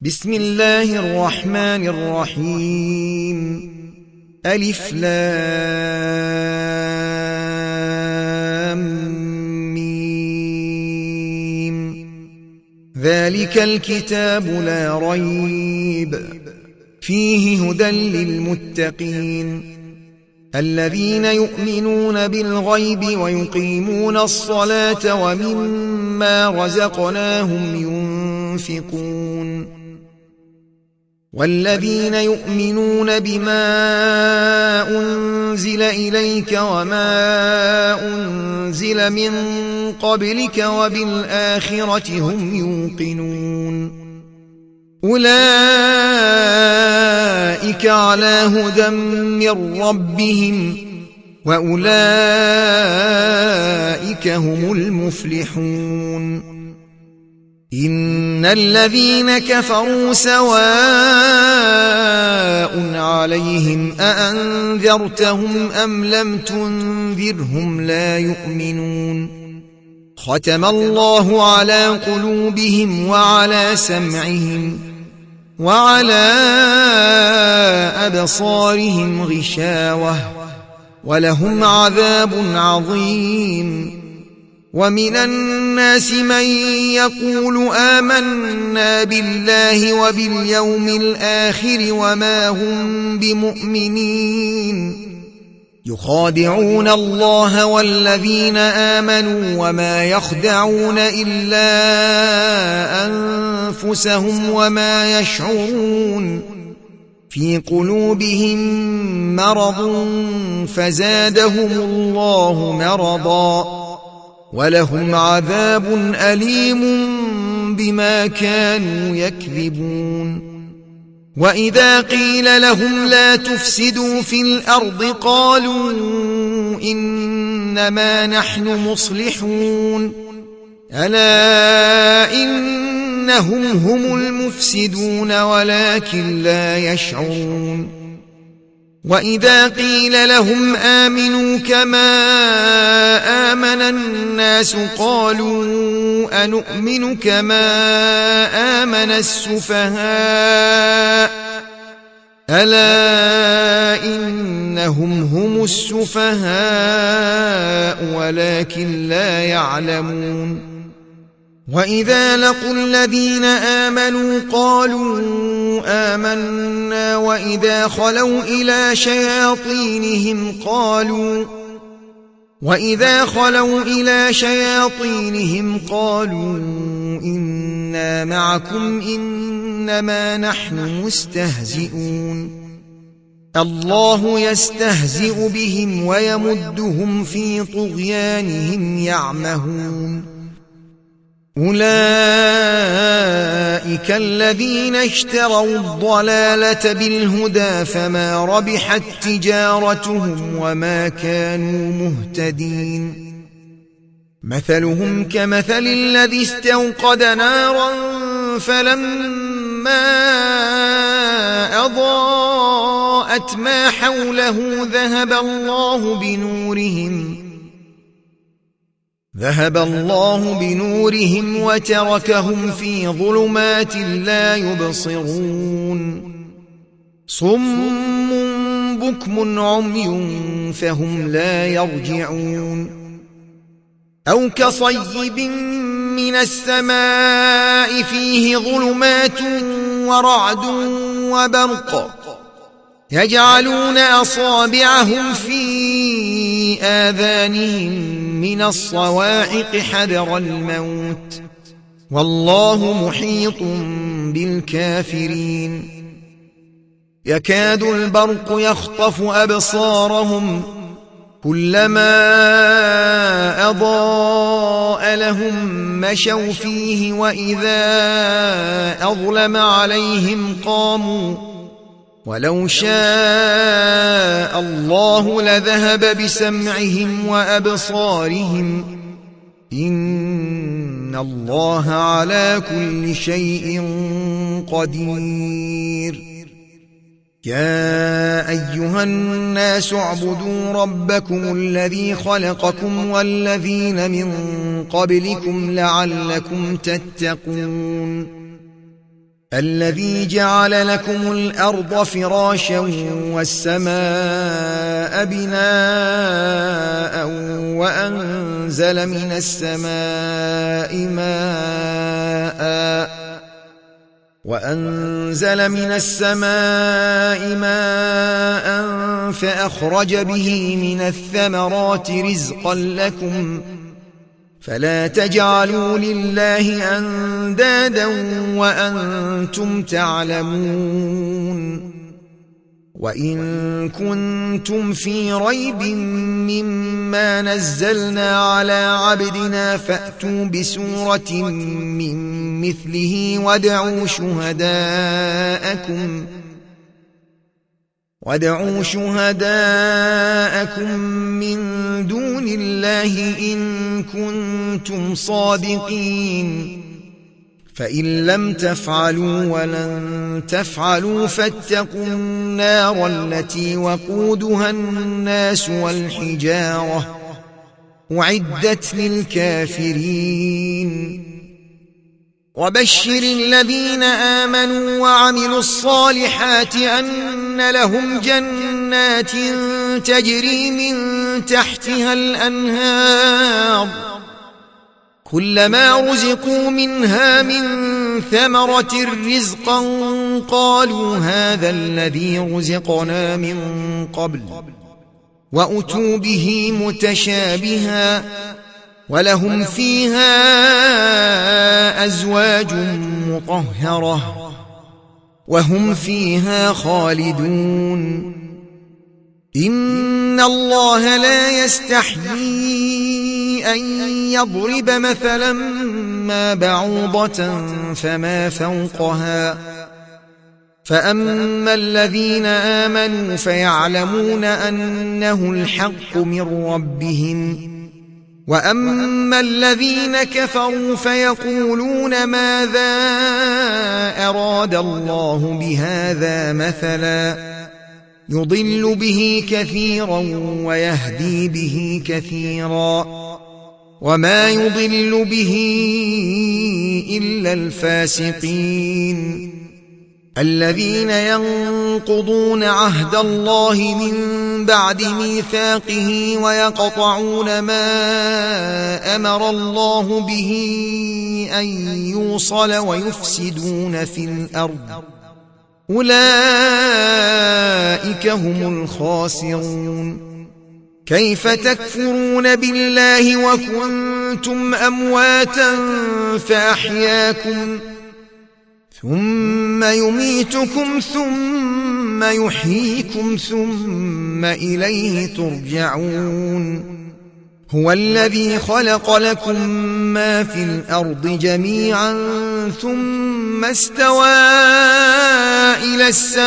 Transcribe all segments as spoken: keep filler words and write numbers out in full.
بسم الله الرحمن الرحيم ألف لام ميم ذلك الكتاب لا ريب فيه هدى للمتقين الذين يؤمنون بالغيب ويقيمون الصلاة ومما رزقناهم ينفقون والذين يؤمنون بما أنزل إليك وما أنزل من قبلك وبالآخرة هم يوقنون أولئك على هدى من ربهم وأولئك هم المفلحون إن الذين كفروا سواء عليهم أأنذرتهم أم لم تنذرهم لا يؤمنون ختم الله على قلوبهم وعلى سمعهم وعلى أبصارهم غشاوة ولهم عذاب عظيم ومن الناس من يقول آمنا بالله وباليوم الآخر وما هم بمؤمنين يخادعون الله والذين آمنوا وما يخدعون إلا أنفسهم وما يشعرون في قلوبهم مرض فزادهم الله مرضا ولهم عذاب أليم بما كانوا يكذبون وإذا قيل لهم لا تفسدوا في الأرض قالوا إنما نحن مصلحون ألا إنهم هم المفسدون ولكن لا يشعرون وإذا قيل لهم آمنوا كما آمن الناس قالوا أنؤمن كما آمن السفهاء ألا إنهم هم السفهاء ولكن لا يعلمون وإذا لقوا الذين آمنوا قالوا آمنا وإذا خلوا إلى شياطينهم قالوا وإذا خلوا إلى شياطينهم قالوا إنا معكم إنما نحن مستهزئون الله يستهزئ بهم ويمدهم في طغيانهم يعمهون أولئك الذين اشتروا الضلالة بالهدى فما ربحت تجارتهم وما كانوا مهتدين مثلهم كمثل الذي استوقد نارا فلما أضاءت ما حوله ذهب الله بنورهم ذهب الله بنورهم وتركهم في ظلمات لا يبصرون صم بكم عمي فهم لا يرجعون أو كصيب من السماء فيه ظلمات ورعد وبرق يجعلون أصابعهم في آذانهم من الصواعق حذر الموت والله محيط بالكافرين يكاد البرق يخطف أبصارهم كلما أضاء لهم مشوا فيه وإذا أظلم عليهم قاموا ولو شاء الله لذهب بسمعهم وأبصارهم إن الله على كل شيء قدير يا أيها الناس اعبدوا ربكم الذي خلقكم والذين من قبلكم لعلكم تتقون الذي جعل لكم الأرض فراشا والسماء بناء وأنزل من السماء ماء وأنزل من السماء ماء فأخرج به من الثمرات رزقا لكم فلا تجعلوا لله أندادا وأنتم تعلمون وإن كنتم في ريب مما نزلنا على عبدنا فأتوا بسورة من مثله وادعوا شهداءكم وادعوا شهداءكم من دون الله إن كنتم صادقين فإن لم تفعلوا ولن تفعلوا فاتقوا النار التي وقودها الناس والحجارة أعدت للكافرين وبشر الذين آمنوا وعملوا الصالحات أن لهم جنات تجري من تحتها الأنهار كلما رزقوا منها من ثمرة رزقا قالوا هذا الذي رزقنا من قبل وأتوا به متشابها ولهم فيها أزواج مطهرة وهم فيها خالدون إن الله لا يستحيي أن يضرب مثلا ما بعوضة فما فوقها فأما الذين آمنوا فيعلمون أنه الحق من ربهم وأما الذين كفروا فيقولون ماذا أراد الله بهذا مثلا يضل به كثيرا ويهدي به كثيرا وما يضل به إلا الفاسقين الذين ينقضون عهد الله من بعد ميثاقه ويقطعون ما أمر الله به أن يوصل ويفسدون في الأرض أولئك هم الخاسرون كيف تكفرون بالله وكنتم أمواتا فأحياكم ثم يميتكم ثم يحييكم ثم إليه ترجعون هو الذي خلق لكم ما في الأرض جميعا ثم استوى إلى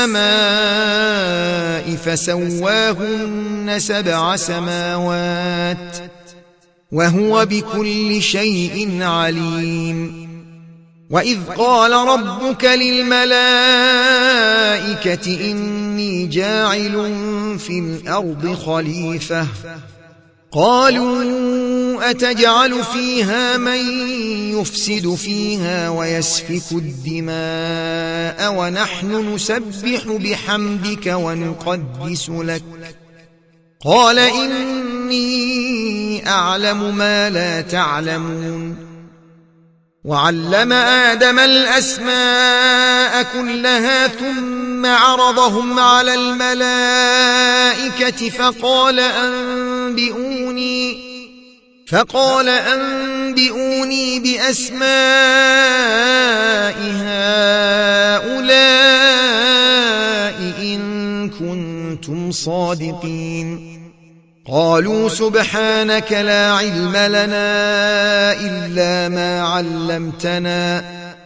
السماء فسواهن سبع سماوات وهو بكل شيء عليم وإذ قال ربك للملائكة إني جاعل في الأرض خليفة قالوا أتجعل فيها من يفسد فيها ويسفك الدماء ونحن نسبح بحمدك ونقدس لك قال إني أعلم ما لا تعلمون وعلم آدم الأسماء كلها ثم عرضهم على الملائكة فقال أنبئوني فقال أنبئوني بأسماء هؤلاء إن كنتم صادقين قالوا سبحانك لا علم لنا إلا ما علمتنا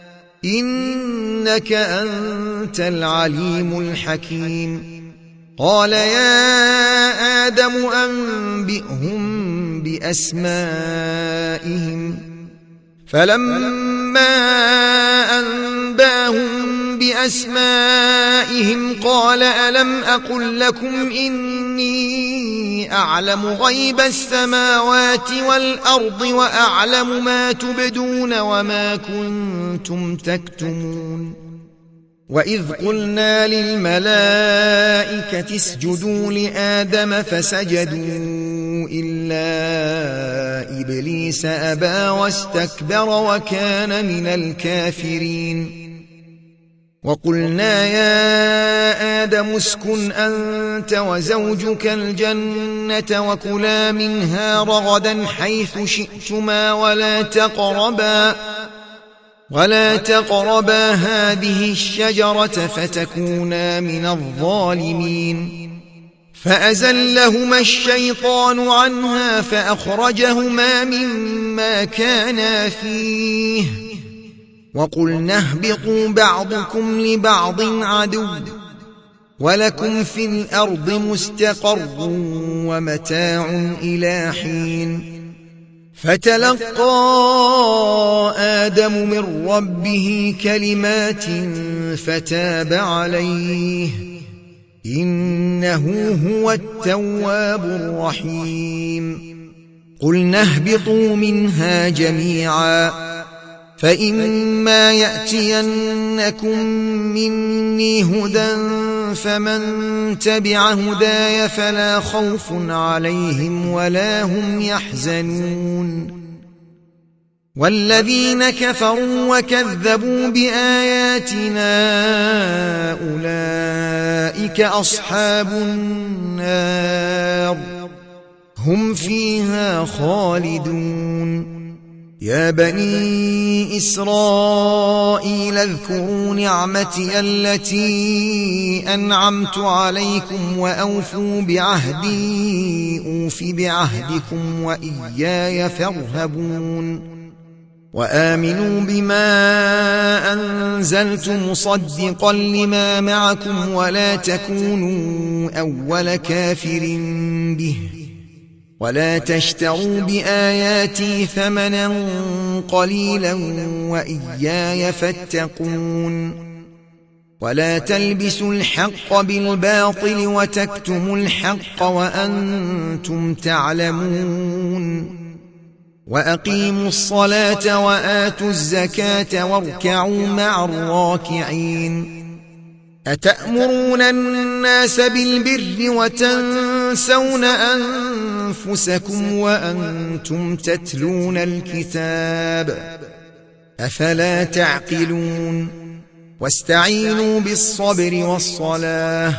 إنك أنت العليم الحكيم قال يا آدم أنبئهم بأسمائهم فلما أنباهم بأسمائهم قال ألم أقل لكم إني أعلم غيب السماوات والأرض وأعلم ما تبدون وما كنتم تكتمون وإذ قلنا للملائكة اسجدوا لآدم فسجدوا إلا إبليس أبى واستكبر وكان من الكافرين وقلنا يا آدم اسكن أنت وزوجك الجنة وكلا منها رغدا حيث شئتما ولا تقربا ولا تقربا هذه الشجرة فتكونا من الظالمين فأزلهما الشيطان عنها فأخرجهما مما كانا فيه وقلنا اهبطوا بعضكم لبعض عدو ولكم في الأرض مستقر ومتاع إلى حين فتلقى آدم من ربه كلمات فتاب عليه إنه هو التواب الرحيم قلنا اهبطوا منها جميعا فإما يأتينكم مني هدى فمن تبع هداي فلا خوف عليهم ولا هم يحزنون والذين كفروا وكذبوا بآياتنا أولئك أصحاب النار هم فيها خالدون يا بني إسرائيل اذكروا نعمتي التي أنعمت عليكم وأوفوا بعهدي أوف بعهدكم وإياي فارهبون وآمنوا بما أنزلت مصدقا لما معكم ولا تكونوا أول كافر به ولا تشتروا بآياتي ثمنا قليلا وإياي فاتقون ولا تلبسوا الحق بالباطل وتكتموا الحق وأنتم تعلمون وأقيموا الصلاة وآتوا الزكاة واركعوا مع الراكعين أتأمرون الناس بالبر وتنسون أنفسكم وأنتم تتلون الكتاب أفلا تعقلون واستعينوا بالصبر والصلاة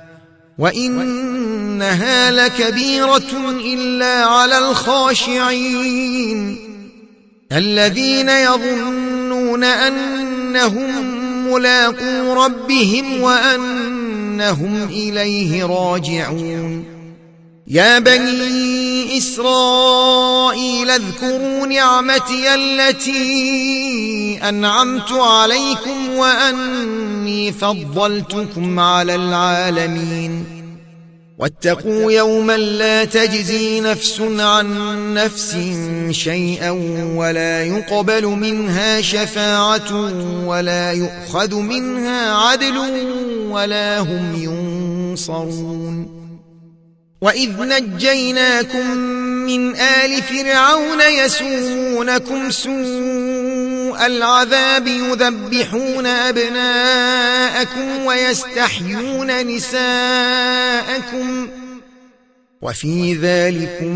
وإنها لكبيرة إلا على الخاشعين الذين يظنون أنهم ملاقو ربهم وأنهم إليه راجعون يا بني إسرائيل اذكروا نعمتي التي أنعمت عليكم وأني فضلتكم على العالمين واتقوا يوما لا تجزي نفس عن نفس شيئا ولا يقبل منها شفاعة ولا يؤخذ منها عدل ولا هم ينصرون وإذ نجيناكم من آل فرعون يسومونكم سوء العذاب يذبحون أبناءكم ويستحيون نساءكم وفي ذلكم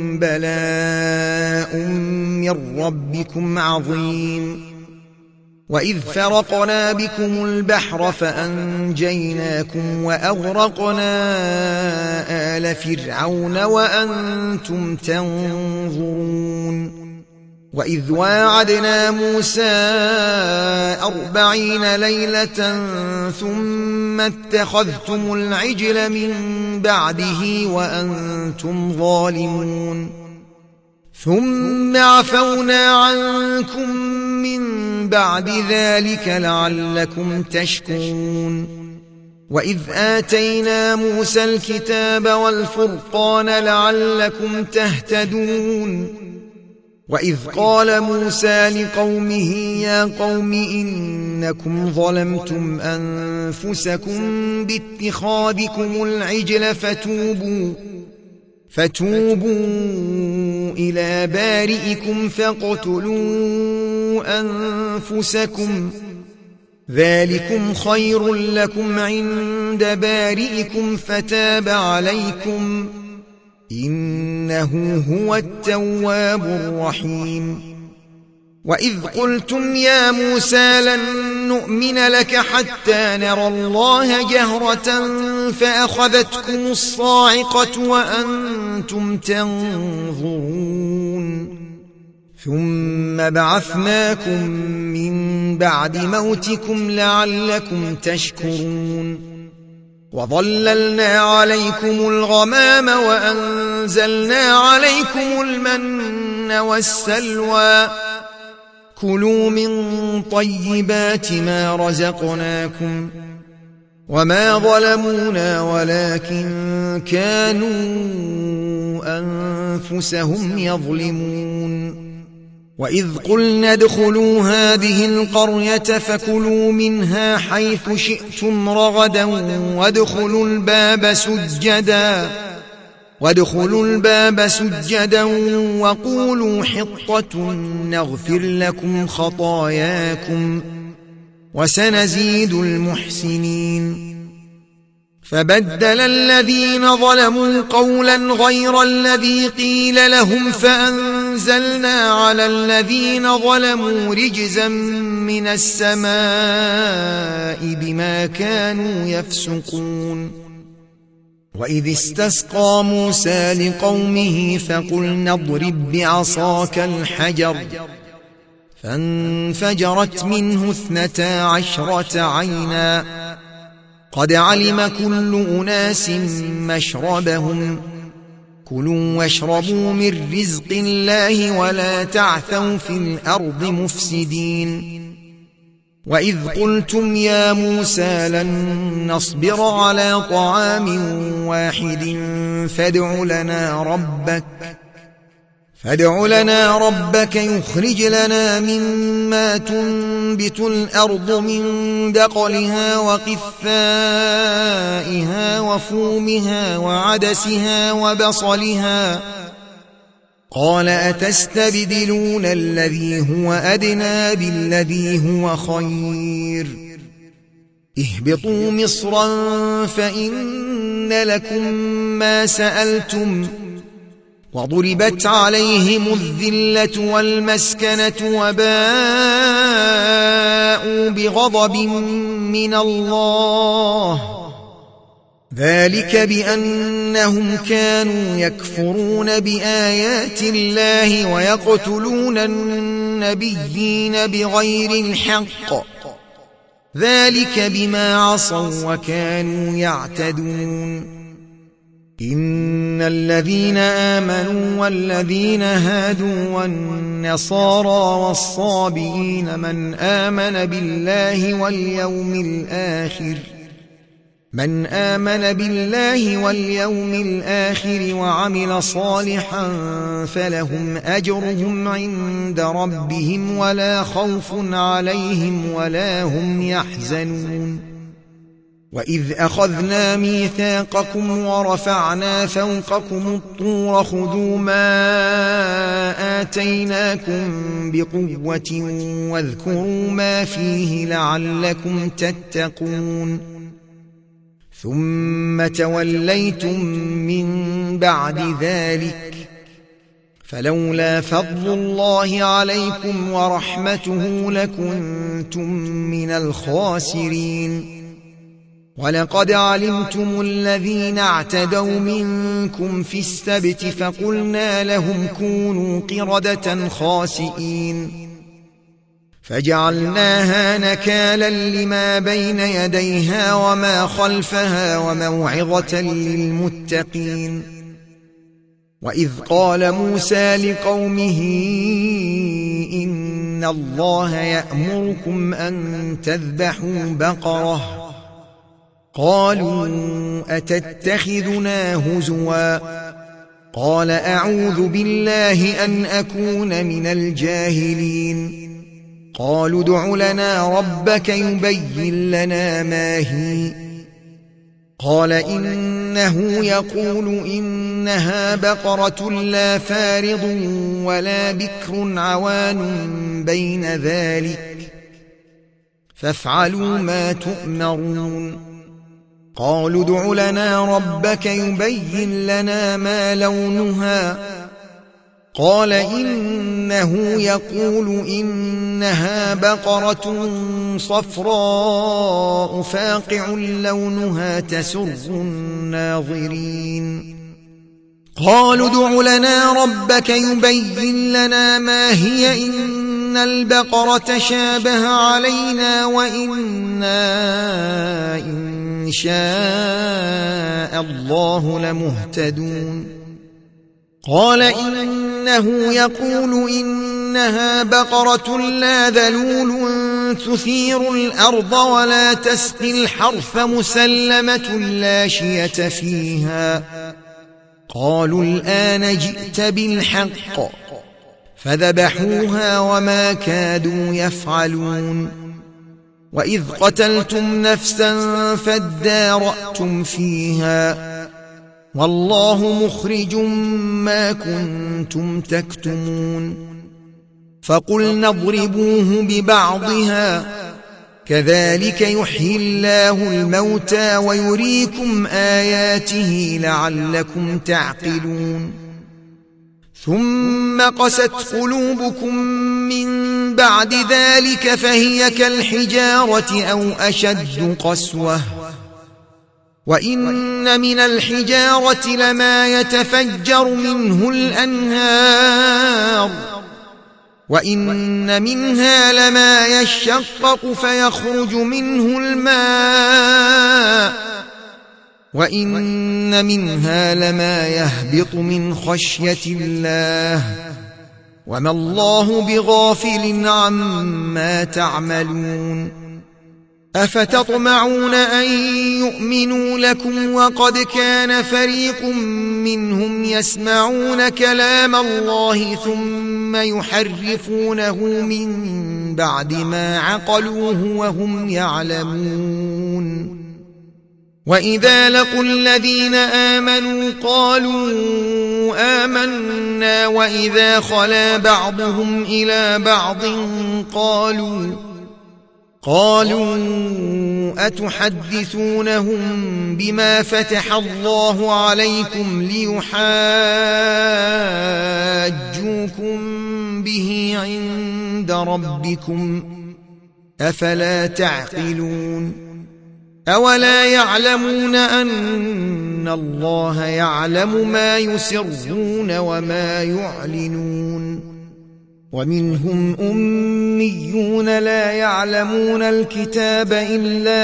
بلاء من ربكم عظيم وإذ فرقنا بكم البحر فأنجيناكم وأغرقنا آل فرعون وأنتم تنظرون وإذ واعدنا موسى أربعين ليلة ثم اتخذتم العجل من بعده وأنتم ظالمون ثم عفونا عنكم من بعد ذلك لعلكم تشكرون وإذ آتينا موسى الكتاب والفرقان لعلكم تهتدون وإذ قال موسى لقومه يا قوم إنكم ظلمتم أنفسكم باتخاذكم العجل فتوبوا فتوبوا إلى بارئكم فاقتلوا أنفسكم ذلكم خير لكم عند بارئكم فتاب عليكم إنه هو التواب الرحيم وإذ قلتم يا موسى لن نؤمن لك حتى نرى الله جهرة فأخذتكم الصاعقة وأنتم تنظرون ثم بعثناكم من بعد موتكم لعلكم تشكرون وظللنا عليكم الغمام وأنزلنا عليكم المن والسلوى كلوا من طيبات ما رزقناكم وما ظلمونا ولكن كانوا أنفسهم يظلمون وإذ قلنا ادخلوا هذه القرية فكلوا منها حيث شئتم رغدا وادخلوا الباب سجدا وادخلوا الباب سجدا وقولوا حطة نغفر لكم خطاياكم وسنزيد المحسنين فبدل الذين ظلموا قولا غير الذي قيل لهم فأنزلنا على الذين ظلموا رجزا من السماء بما كانوا يفسقون وإذ استسقى موسى لقومه فقلنا اضرب بعصاك الحجر فانفجرت منه اثنتا عشرة عينا قد علم كل أناس مشربهم كلوا واشربوا من رزق الله ولا تعثوا في الأرض مفسدين وإذ قلتم يا موسى لن نصبر على طعام واحد فادع لنا ربك فادع لنا ربك يخرج لنا مما تنبت الأرض من دقلها وقثائها وفومها وعدسها وبصلها قال أتستبدلون الذي هو أدنى بالذي هو خير اهبطوا مصرا فإن لكم ما سألتم وضربت عليهم الذلة والمسكنة وباءوا بغضب من الله ذلك بأنهم كانوا يكفرون بآيات الله ويقتلون النبيين بغير الحق ذلك بما عصوا وكانوا يعتدون إن الذين آمنوا والذين هادوا والنصارى والصابئين من آمن بالله واليوم الآخر من آمن بالله واليوم الآخر وعمل صالحا فلهم أجرهم عند ربهم ولا خوف عليهم ولا هم يحزنون وإذ أخذنا ميثاقكم ورفعنا فوقكم الطور خذوا ما آتيناكم بقوة واذكروا ما فيه لعلكم تتقون ثم توليتم من بعد ذلك فلولا فضل الله عليكم ورحمته لكنتم من الخاسرين ولقد علمتم الذين اعتدوا منكم في السبت فقلنا لهم كونوا قردة خاسئين فجعلناها نكالا لما بين يديها وما خلفها وموعظة للمتقين وإذ قال موسى لقومه إن الله يأمركم أن تذبحوا بقرة قالوا أتتخذنا هزوا قال أعوذ بالله أن أكون من الجاهلين قالوا ادع لنا ربك يبين لنا ما هي قال إنه يقول إنها بقرة لا فارض ولا بكر عوان بين ذلك فافعلوا ما تؤمرون قالوا ادع لنا ربك يبين لنا ما لونها قال إنه يقول إنها بقرة صفراء فاقع لونها تسر الناظرين قالوا ادع لنا ربك يبين لنا ما هي إن البقرة شابه علينا وإنا إن شاء الله لمهتدون قال إنه يقول إنها بقرة لا ذلول تثير الأرض ولا تسقي الحرث مسلمة لا شية فيها قالوا الآن جئت بالحق فذبحوها وما كادوا يفعلون وإذ قتلتم نفسا فادارأتم فيها والله مخرج ما كنتم تكتمون فقلنا اضربوه ببعضها كذلك يحيي الله الموتى ويريكم آياته لعلكم تعقلون ثم قست قلوبكم من بعد ذلك فهي كالحجارة أو أشد قسوة وإن من الحجارة لما يتفجر منه الأنهار وإن منها لما يشقق فيخرج منه الماء وإن منها لما يهبط من خشية الله وما الله بغافل عما تعملون أفتطمعون أن يؤمنوا لكم وقد كان فريق منهم يسمعون كلام الله ثم يحرفونه من بعد ما عقلوه وهم يعلمون وإذا لقوا الذين آمنوا قالوا آمنا وإذا خلا بعضهم إلى بعض قالوا قالوا أتحدثونهم بما فتح الله عليكم ليحاجوكم به عند ربكم أفلا تعقلون أولا يعلمون أن الله يعلم ما يسرون وما يعلنون ومنهم أميون لا يعلمون الكتاب إلا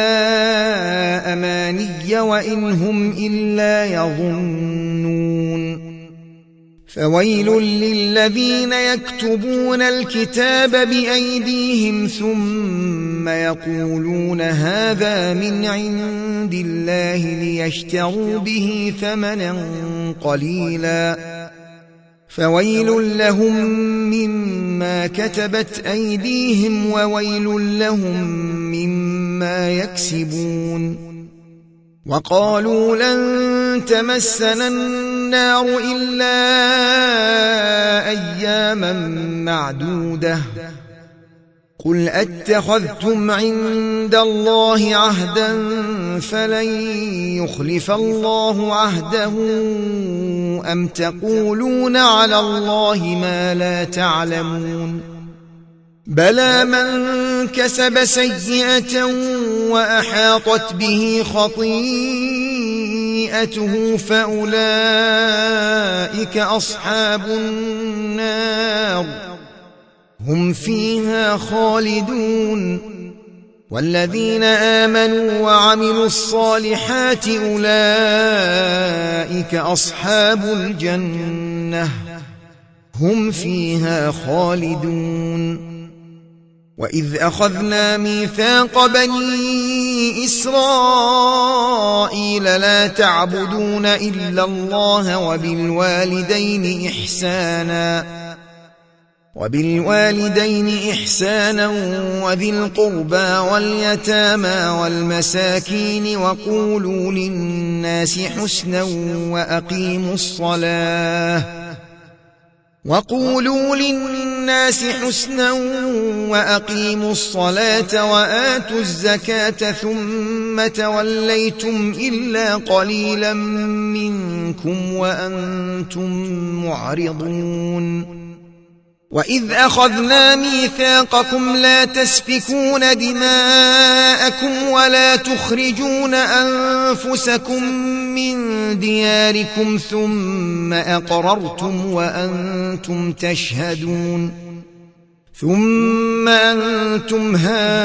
أماني وإن هم إلا يظنون فويل للذين يكتبون الكتاب بأيديهم ثم يقولون هذا من عند الله ليشتروا به ثمنا قليلا فويل لهم مما كتبت أيديهم وويل لهم مما يكسبون وقالوا لن تمسنا النار إلا أياما معدودة قل أتخذتم عند الله عهدا فلن يخلف الله عهده أم تقولون على الله ما لا تعلمون بلى من كسب سيئة وأحاطت به خطيئته فأولئك أصحاب النار هم فيها خالدون والذين آمنوا وعملوا الصالحات أولئك أصحاب الجنة هم فيها خالدون وإذ أخذنا ميثاق بني إسرائيل لا تعبدون إلا الله وبالوالدين إحسانا وبالوالدين إحسانا وذي القربى واليتامى والمساكين وقولوا للناس حسنا وأقيموا الصلاة وقولوا للناس حسنا وأقيموا الصلاة وآتوا الزكاة ثم توليتم إلا قليلا منكم وأنتم معرضون وإذ أخذنا ميثاقكم لا تسفكون دماءكم ولا تخرجون أنفسكم من دياركم ثم أقررتم وأنتم تشهدون ثم أنتم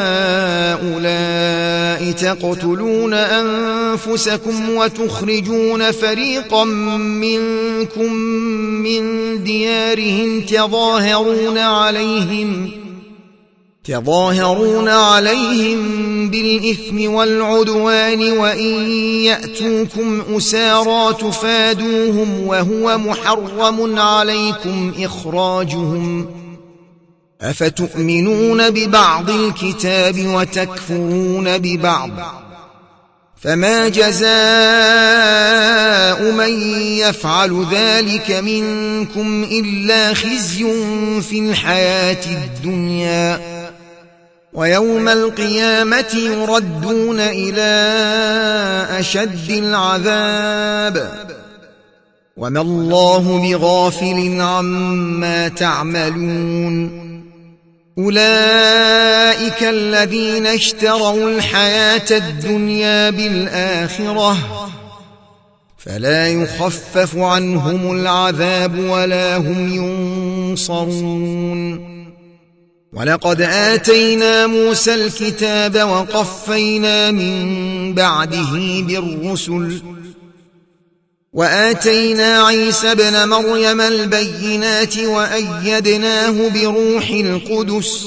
هؤلاء تقتلون أنفسكم وتخرجون فريقا منكم من ديارهم تظاهرون عليهم تظاهرون عليهم بالإثم والعدوان وإن يأتوكم أسارى تفادوهم وهو محرم عليكم إخراجهم أفتؤمنون ببعض الكتاب وتكفرون ببعض فما جزاء من يفعل ذلك منكم إلا خزي في الحياة الدنيا ويوم القيامة يردون إلى أشد العذاب وما الله بغافل عما تعملون أولئك الذين اشتروا الحياة الدنيا بالآخرة فلا يخفف عنهم العذاب ولا هم ينصرون ولقد آتينا موسى الكتاب وقفينا من بعده بالرسل وآتينا عيسى ابن مريم البينات وأيدناه بروح القدس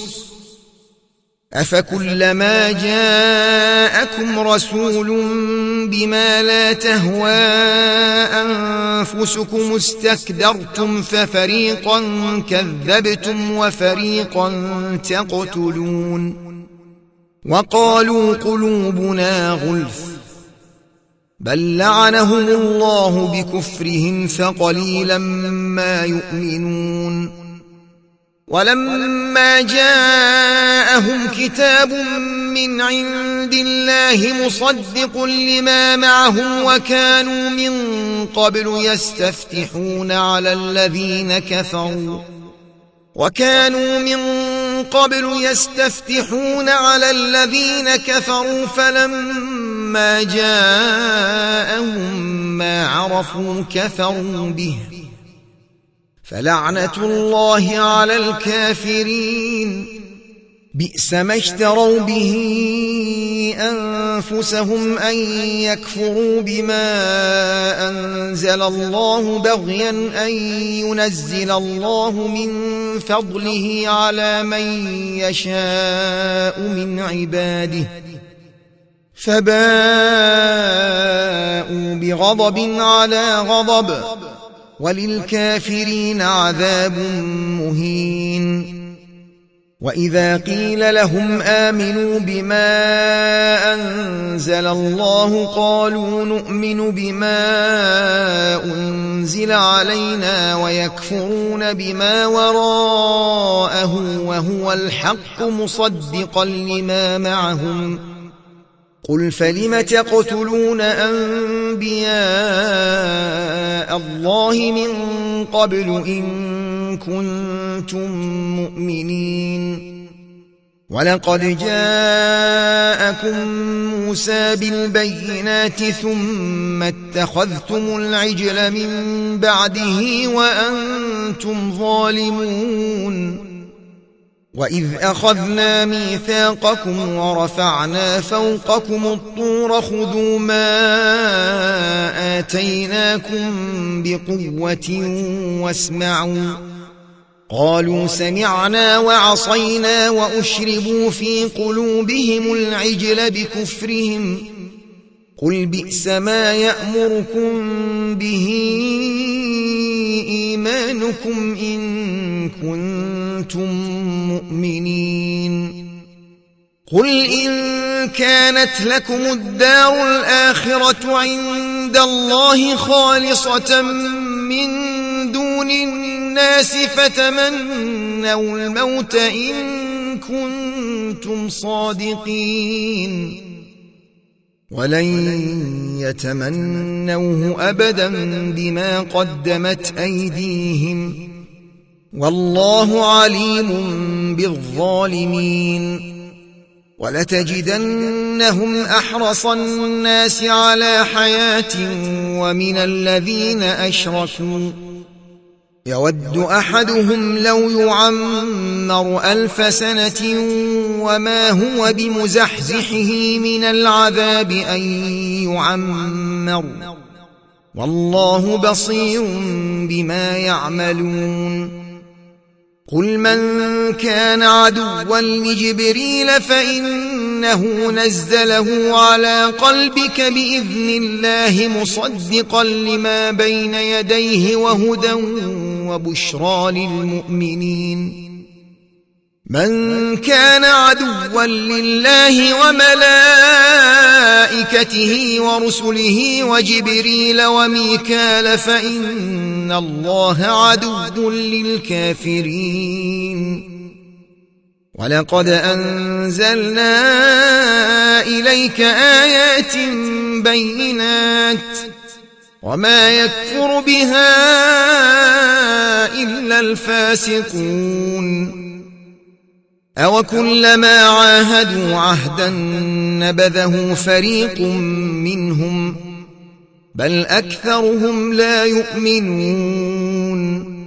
أفكلما جاءكم رسول بما لا تهوى أنفسكم استكبرتم ففريقا كذبتم وفريقا تقتلون وقالوا قلوبنا غلف بل لعنهم الله بكفرهم فقليلا ما يؤمنون ولما جاءهم كتاب من عند الله مصدق لما معهم وكانوا من قبل يستفتحون على الذين كفروا وكانوا من قبل يستفتحون على الذين كفروا فلما جاءهم ما عرفوا كفروا به فلعنة الله على الكافرين بئس ما اشتروا به أنفسهم أن يكفروا بما أنزل الله بغيا أن ينزل الله من فضله على من يشاء من عباده فباءوا بغضب على غضب وللكافرين عذاب مهين وإذا قيل لهم آمنوا بما أنزل الله قالوا نؤمن بما أنزل علينا ويكفرون بما وراءه وهو الحق مصدقا لما معهم قل فلم تقتلون أنبياء الله من قبل إن كنتم مؤمنين ولقد جاءكم موسى بالبينات ثم اتخذتم العجل من بعده وأنتم ظالمون وإذ أخذنا ميثاقكم ورفعنا فوقكم الطور خذوا ما آتيناكم بقوة واسمعوا قالوا سمعنا وعصينا وأشربوا في قلوبهم العجل بكفرهم قل بئس ما يأمركم به إيمانكم إن كنتم مؤمنين قل إن كانت لكم الدار الآخرة عند الله خالصة من دون الناس الناس فتمنوا الموت إن كنتم صادقين ولن يتمنوه أبدا بما قدمت أيديهم والله عليم بالظالمين ولتجدنهم أحرص الناس على حياة ومن الذين أشركوا يود أحدهم لو يعمر ألف سنة وما هو بمزحزحه من العذاب أن يعمر والله بصير بما يعملون قل من كان عدوا لجبريل فإنه نزله على قلبك بإذن الله مصدقا لما بين يديه وهدى وبشرى للمؤمنين من كان عدوا لله وملائكته ورسله وجبريل وميكال فإن الله عدو للكافرين ولقد أنزلنا إليك آيات بينات وما يكفر بها إلا الفاسقون أوكلما عاهدوا عهدا نبذه فريق منهم بل أكثرهم لا يؤمنون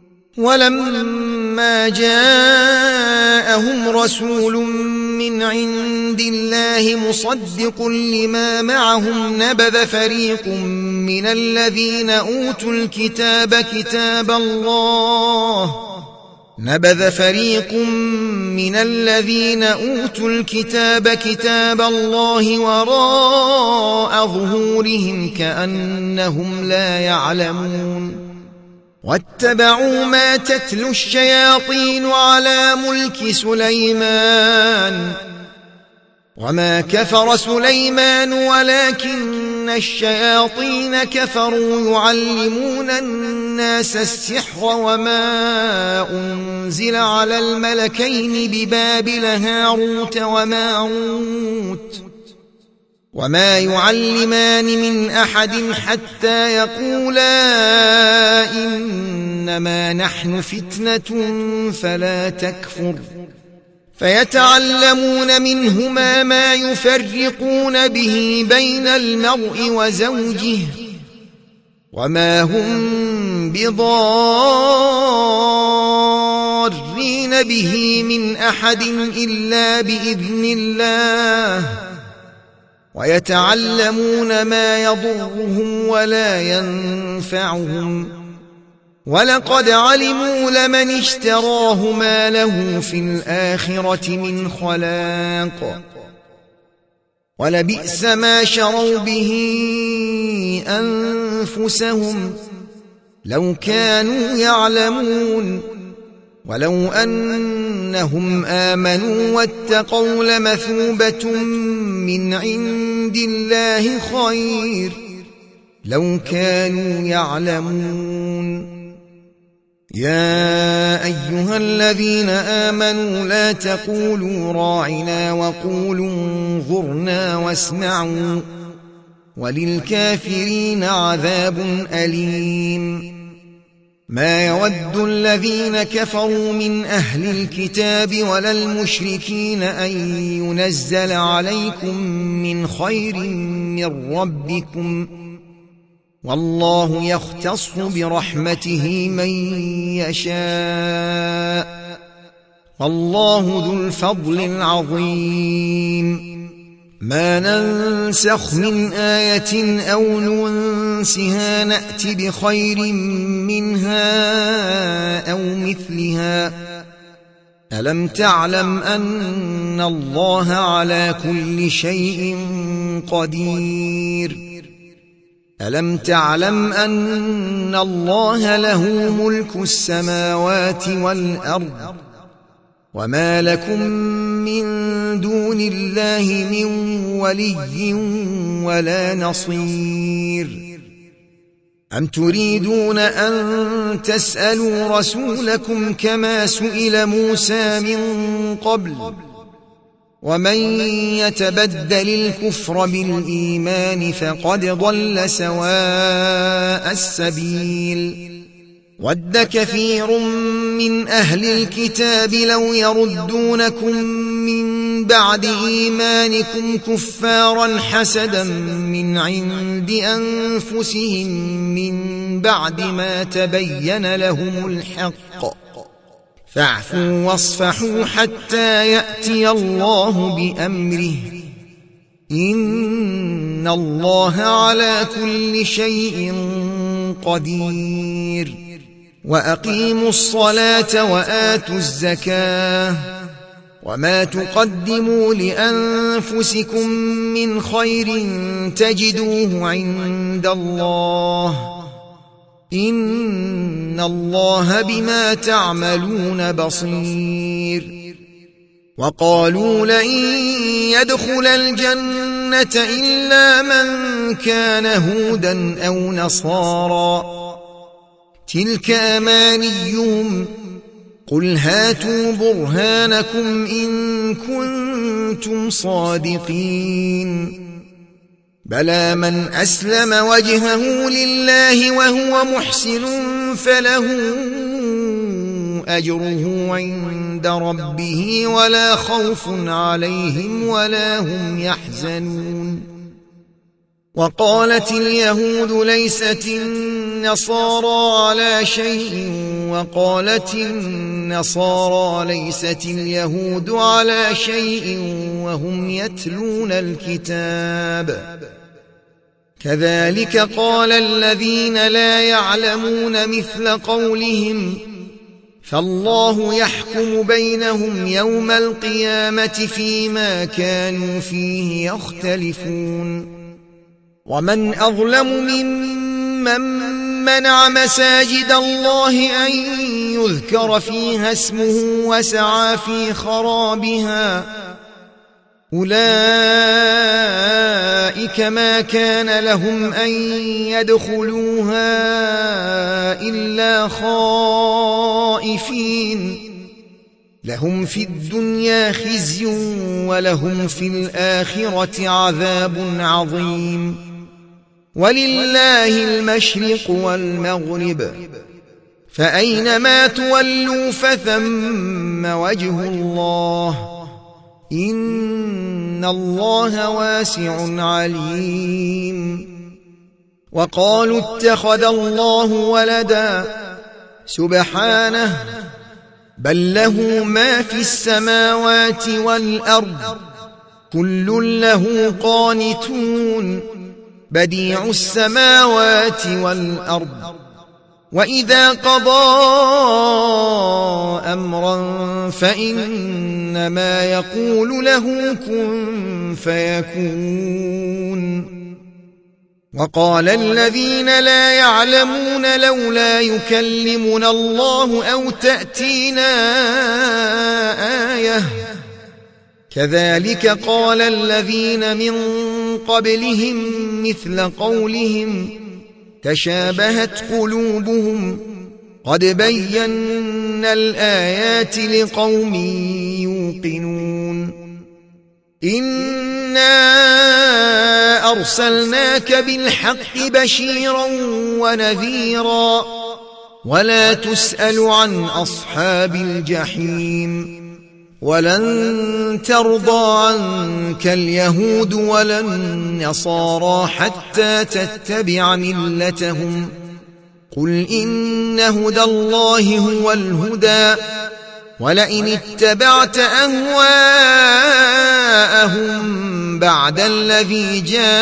ولما جاءهم رسول من عند الله مصدق لما معهم نبذ فريق من الذين أوتوا الكتاب كتاب الله نبذ فريق من الذين أوتوا الكتاب كتاب الله وراء ظهورهم كأنهم لا يعلمون واتبعوا ما تتلو الشياطين على ملك سليمان وما كفر سليمان ولكن الشياطين كفروا يعلمون الناس السحر وما أنزل على الملكين ببابل هاروت وماروت وما يعلمان من أحد حتى يقولا إنما نحن فتنة فلا تكفر فيتعلمون منهما ما يفرقون به بين المرء وزوجه وما هم بضارين به من أحد إلا بإذن الله ويتعلمون ما يضرهم ولا ينفعهم ولقد علموا لمن اشتراه ما له في الآخرة من خلاق ولبئس ما شروا به أنفسهم لو كانوا يعلمون ولو أنهم آمنوا واتقوا لمثوبة من عند الله خير لو كانوا يعلمون يا أيها الذين آمنوا لا تقولوا راعنا وقولوا انظرنا واسمعوا وللكافرين عذاب أليم ما يود الذين كفروا من أهل الكتاب ولا المشركين أن ينزل عليكم من خير من ربكم والله يختص برحمته من يشاء والله ذو الفضل العظيم ما ننسخ من آية أو ننسها نأت بخير منها أو مثلها ألم تعلم أن الله على كل شيء قدير ألم تعلم أن الله له ملك السماوات والأرض وما لكم من دون الله من ولي ولا نصير أم تريدون أن تسألوا رسولكم كما سئل موسى من قبل ومن يتبدل الكفر بالإيمان فقد ضل سواء السبيل ود كثير من أهل الكتاب لو يردونكم من بعد إيمانكم كفارا حسدا من عند أنفسهم من بعد ما تبين لهم الحق فاعفوا واصفحوا حتى يأتي الله بأمره إن الله على كل شيء قدير وأقيموا الصلاة وآتوا الزكاة وما تقدموا لأنفسكم من خير تجدوه عند الله إن الله بما تعملون بصير وقالوا لن يدخل الجنة إلا من كان هودا أو نصارى تلك أمانيهم قل هاتوا برهانكم إن كنتم صادقين بلى من أسلم وجهه لله وهو محسن فله أجره عند ربه ولا خوف عليهم ولا هم يحزنون وقالت اليهود ليست النصارى على شيء وقالت النصارى ليست اليهود على شيء وهم يتلون الكتاب كذلك قال الذين لا يعلمون مثل قولهم فالله يحكم بينهم يوم القيامة فيما كانوا فيه يختلفون ومن أظلم ممن منع مساجد الله أن يذكر فيها اسمه وسعى في خرابها أولئك ما كان لهم أن يدخلوها إلا خائفين لهم في الدنيا خزي ولهم في الآخرة عذاب عظيم ولله المشرق والمغرب فأينما تولوا فثم وجه الله إن الله واسع عليم وقالوا اتخذ الله ولدا سبحانه بل له ما في السماوات والأرض كل له قانتون بديع السماوات والأرض وإذا قضى أمرا فإنما يقول له كن فيكون وقال الذين لا يعلمون لولا يكلمنا الله أو تأتينا آية كذلك قال الذين من قبلهم مثل قولهم تشابهت قلوبهم قد بينا الآيات لقوم يوقنون إنا أرسلناك بالحق بشيرا ونذيرا ولا تسأل عن أصحاب الجحيم ولن ترضى عنك اليهود ولا النصارى حتى تتبع ملتهم قل إن هدى الله هو الهدى ولئن اتبعت أهواءهم بعد الذي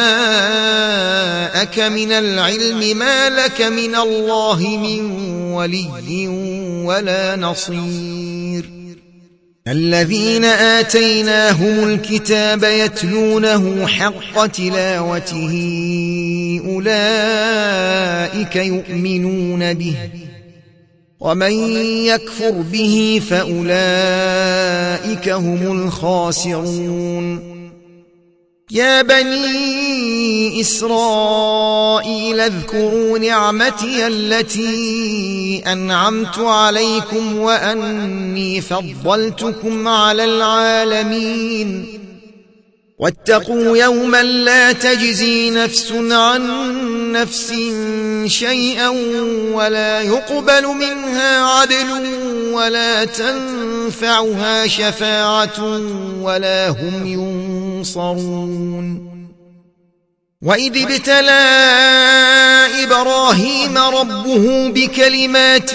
جاءك من العلم ما لك من الله من ولي ولا نصير الذين آتيناهم الكتاب يتلونه حق تلاوته أولئك يؤمنون به ومن يكفر به فأولئك هم الخاسرون يا بني إسرائيل اذكروا نعمتي التي أنعمت عليكم وأني فضلتكم على العالمين واتقوا يوما لا تجزي نفس عن نفس شيئا ولا يقبل منها عدل ولا تنفعها شفاعة ولا هم ينصرون. وإذ ابتلى إبراهيم ربه بكلمات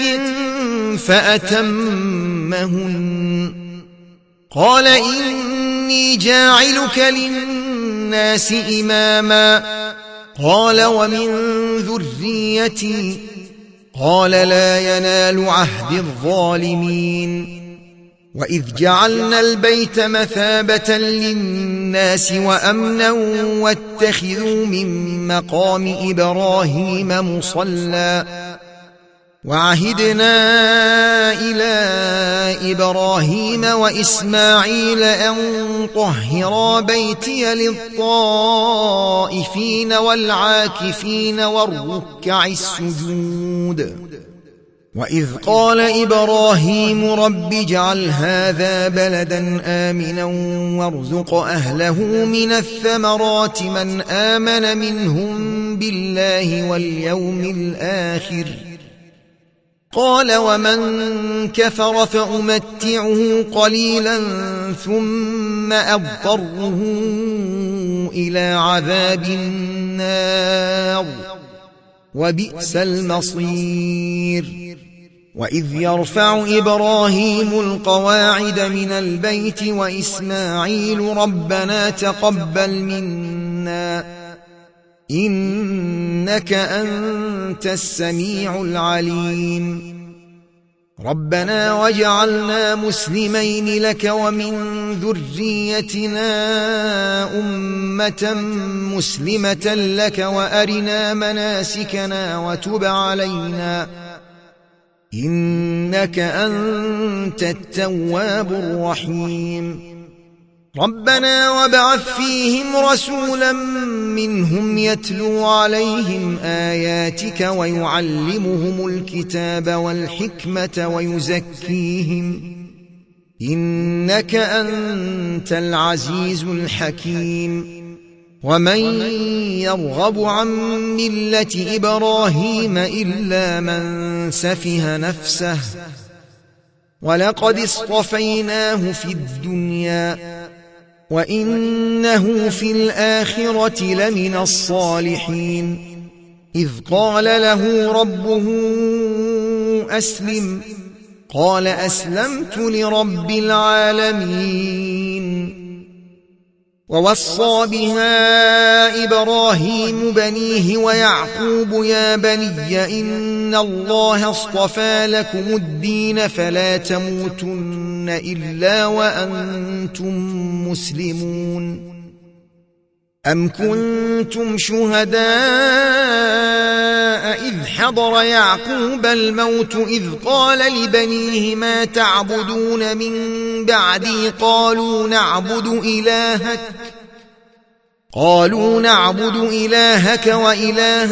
فأتمهن قال إني جاعلك للناس إماما قال ومن ذريتي قال لا ينال عهد الظالمين. وإذ جعلنا البيت مثابة للناس وأمنا واتخذوا من مقام إبراهيم مصلى وعهدنا إلى إبراهيم وإسماعيل أن طهرا بيتي للطائفين والعاكفين والركع السجود. وإذ قال إبراهيم رب اجعل هذا بلدا آمنا وارزق أهله من الثمرات من آمن منهم بالله واليوم الآخر قال ومن كفر فأمتعه قليلا ثم أضطره إلى عذاب النار وبئس المصير. وإذ يرفع إبراهيم القواعد من البيت وإسماعيل ربنا تقبل منا إنك أنت السميع العليم. ربنا واجعلنا مسلمين لك ومن ذريتنا أمة مسلمة لك وأرنا مناسكنا وتب علينا إنك أنت التواب الرحيم. ربنا وابعث فيهم رسولا منهم يتلو عليهم آياتك ويعلمهم الكتاب والحكمة ويزكيهم إنك أنت العزيز الحكيم. ومن يرغب عن ملة إبراهيم إلا من سفه نفسه ولقد اصطفيناه في الدنيا وإنه في الآخرة لمن الصالحين. إذ قال له ربه أسلم قال أسلمت لرب العالمين. ووصى بها إبراهيم بنيه ويعقوب يا بني إن الله اصطفى لكم الدين فلا تموتن إلا وأنتم مسلمون. أم كنتم شهداء إذ حضر يعقوب الموت إذ قال لبنيه ما تعبدون من بعدي قالوا نعبد إلهك قالوا نعبد إلهك وإله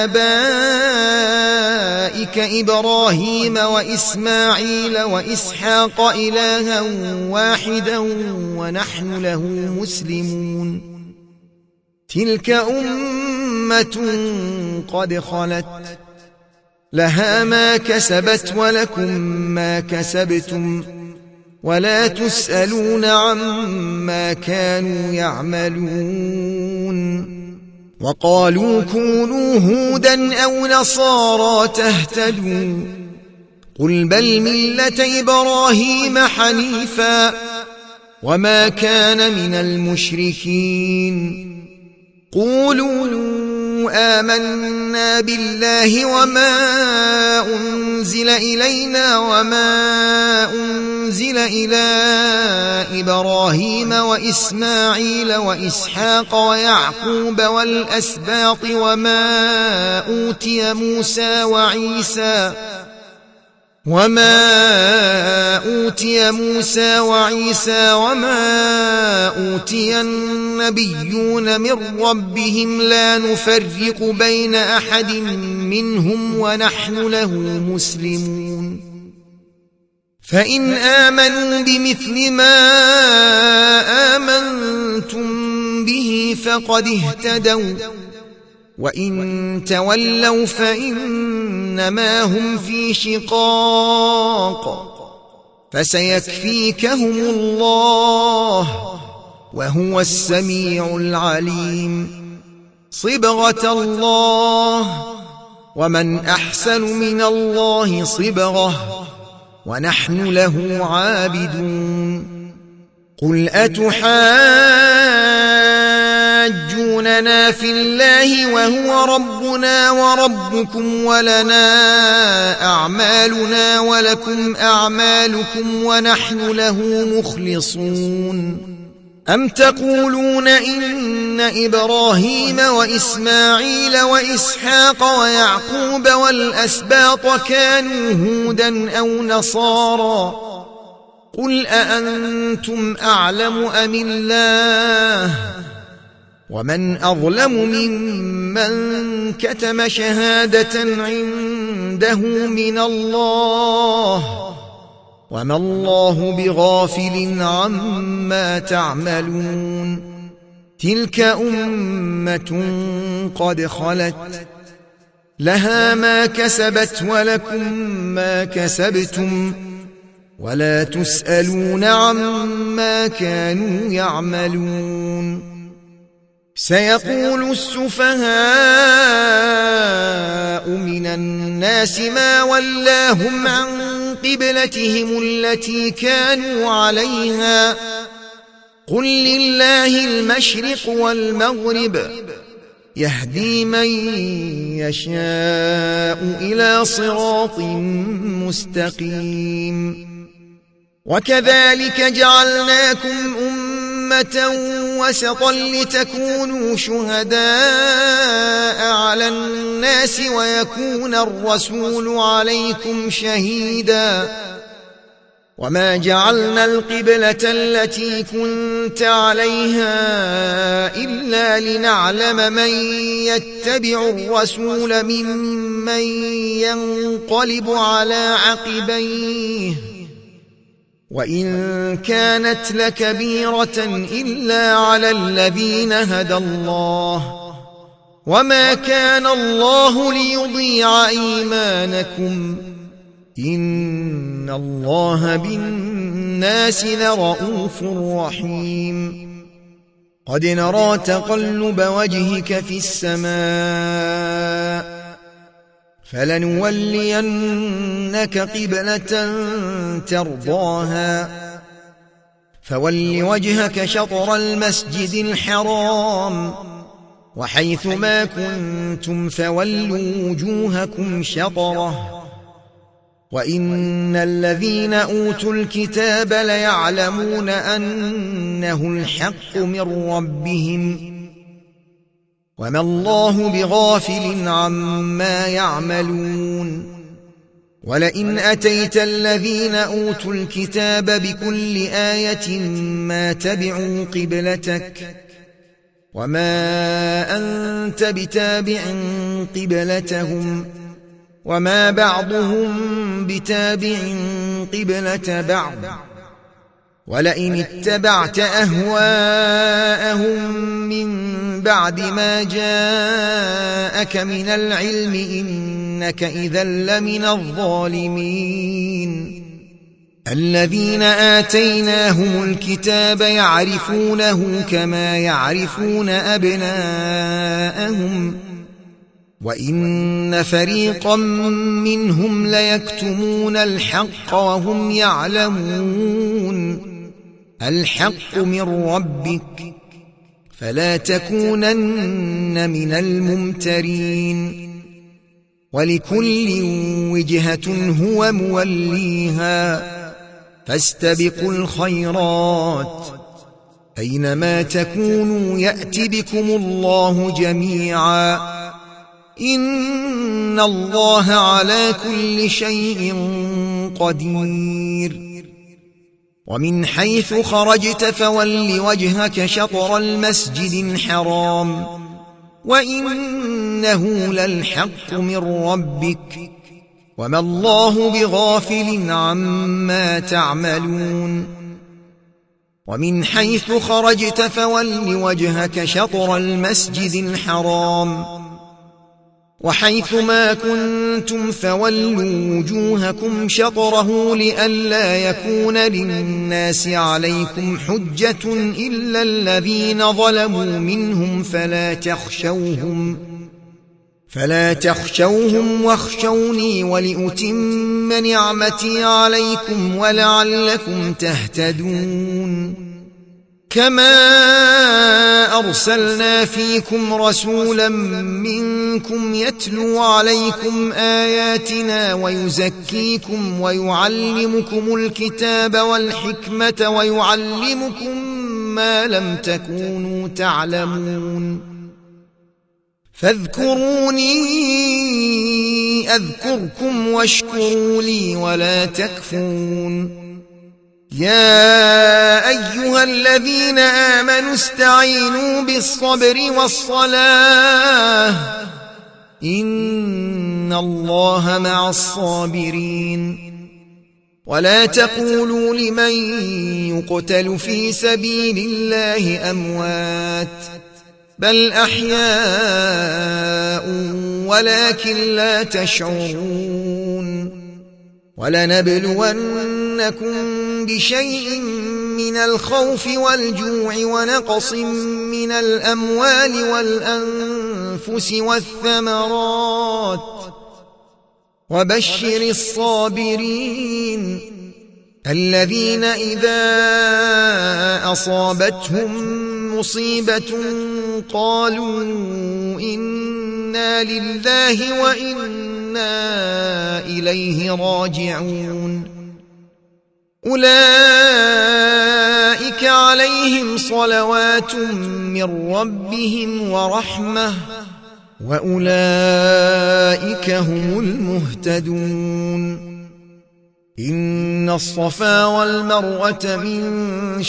آبائك إبراهيم وإسماعيل وإسحاق إلها واحدا ونحن له مسلمون. تلك أمة قد خلت لها ما كسبت ولكم ما كسبتم ولا تسألون عما كانوا يعملون. وقالوا كونوا هودا أو نصارى تهتدوا قل بل ملة إبراهيم حنيفا وما كان من المشركين. قولوا آمنا بالله وما أنزل إلينا وما أنزل إلى إبراهيم وإسماعيل وإسحاق ويعقوب والأسباط وما أوتي موسى وعيسى وما أوتي موسى وعيسى وما أوتي النبيون من ربهم لا نفرق بين أحد منهم ونحن له مسلمون فإن آمنوا بمثل ما آمنتم به فقد اهتدوا وإن تولوا فإنما هم في شقاق فسيكفيكهم الله وهو السميع العليم صبغة الله ومن أحسن من الله صبغة ونحن له عابدون قل أتحاجوننا في الله وهو ربنا وربكم ولنا أعمالنا ولكم أعمالكم ونحن له مخلصون أم تقولون إن إبراهيم وإسماعيل وإسحاق ويعقوب والأسباط كانوا هودا أو نصارى قل أأنتم أعلم أم الله ومن أظلم ممن كتم شهادة عنده من الله وما الله بغافل عما تعملون تلك أمة قد خلت لها ما كسبت ولكم ما كسبتم ولا تسألون عما كانوا يعملون سيقول السفهاء من الناس ما ولاهم عن قبلتهم التي كانوا عليها قل لله المشرق والمغرب يهدي من يشاء إلى صراط مستقيم وكذلك جعلناكم أمة وسطا لتكونوا شهداء على الناس ويكون الرسول عليكم شهيدا وما جعلنا القبلة التي كنت عليها إلا لنعلم من يتبع الرسول ممن ينقلب على عقبيه وإن كانت لكبيرة إلا على الذين هدى الله وما كان الله ليضيع إيمانكم إن الله بالناس لرؤوف رحيم قد نرى تقلب وجهك في السماء فلنولينك قبلة ترضاها فول وجهك شطر المسجد الحرام وحيث ما كنتم فولوا وجوهكم شطره وإن الذين أوتوا الكتاب ليعلمون أنه الحق من ربهم وما الله بغافل عما يعملون ولئن أتيت الذين أوتوا الكتاب بكل آية ما تبعوا قبلتك وما أنت بتابع قبلتهم وما بعضهم بتابع قبلة بعض ولئن اتبعت أهواءهم من بعد ما جاءك من العلم إنك إذا لمن الظالمين الذين آتيناهم الكتاب يعرفونه كما يعرفون أبناءهم وإن فريقا منهم ليكتمون الحق وهم يعلمون الحق من ربك فلا تكونن من الممترين ولكل وجهة هو موليها فاستبقوا الخيرات أينما تكونوا يأت بكم الله جميعا إن الله على كل شيء قدير ومن حيث خرجت فول وجهك شطر المسجد الحرام وإنه للحق من ربك وما الله بغافل عما تعملون ومن حيث خرجت فول وجهك شطر المسجد الحرام وحيث ما كنتم فولوا وجوهكم شطره لئلا يكون للناس عليكم حجة إلا الذين ظلموا منهم فلا تخشوهم فلا تخشوهم واخشوني ولأتم نعمتي عليكم ولعلكم تهتدون كما أرسلنا فيكم رسولا منكم يتلو عليكم آياتنا ويزكيكم ويعلمكم الكتاب والحكمة ويعلمكم ما لم تكونوا تعلمون فاذكروني أذكركم واشكروا لي ولا تكفرون يا أيها الذين آمنوا استعينوا بالصبر والصلاة إن الله مع الصابرين ولا تقولوا لمن يقتل في سبيل الله أموات بل أحياء ولكن لا تشعرون ولنبلونكم بشيء من الخوف والجوع ونقص من الأموال والأنفس والثمرات وبشر الصابرين الذين إذا أصابتهم مصيبة قالوا إنا لله وإنا إليه راجعون أولئك عليهم صلوات من ربهم ورحمة وأولئك هم المهتدون إن الصفا والمروة من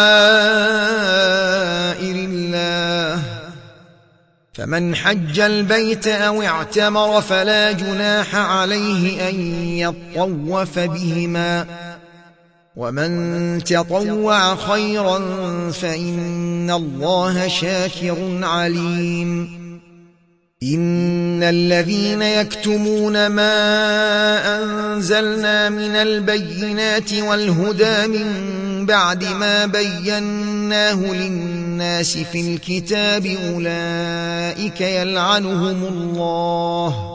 شعائر الله فمن حج البيت أو اعتمر فلا جناح عليه أن يطوف بهما ومن تطوع خيرا فإن الله شاكر عليم إن الذين يكتمون ما أنزلنا من البينات والهدى من بعد ما بيناه للناس في الكتاب أولئك يلعنهم الله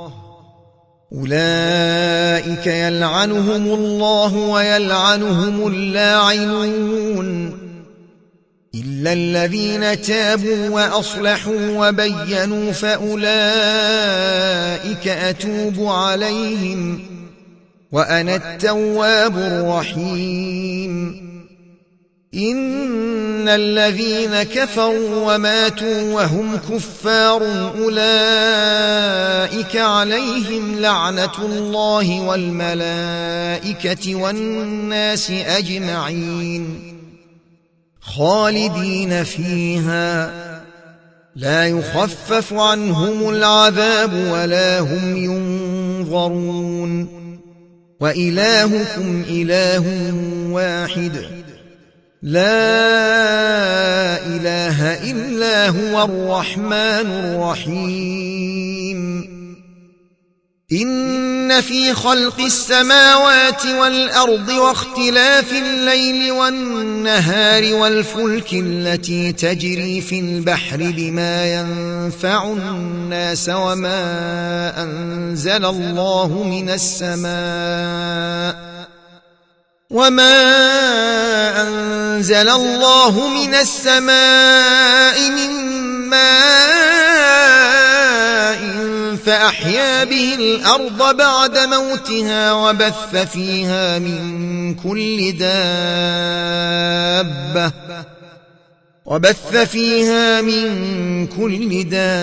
أولئك يلعنهم الله ويلعنهم اللاعنون إلا الذين تابوا وأصلحوا وبينوا فأولئك أتوب عليهم وأنا التواب الرحيم إن الذين كفروا وماتوا وهم كفار أولئك عليهم لعنة الله والملائكة والناس أجمعين خالدين فيها لا يخفف عنهم العذاب ولا هم ينظرون وإلهكم إله واحد لا إله إلا هو الرحمن الرحيم إن في خلق السماوات والأرض واختلاف الليل والنهار والفلك التي تجري في البحر بما ينفع الناس وما أنزل الله من السماء وما أنزل الله من السماء من ماء فأحيا به الأرض بعد موتها وبث فيها من كل دابة وبث فيها من كل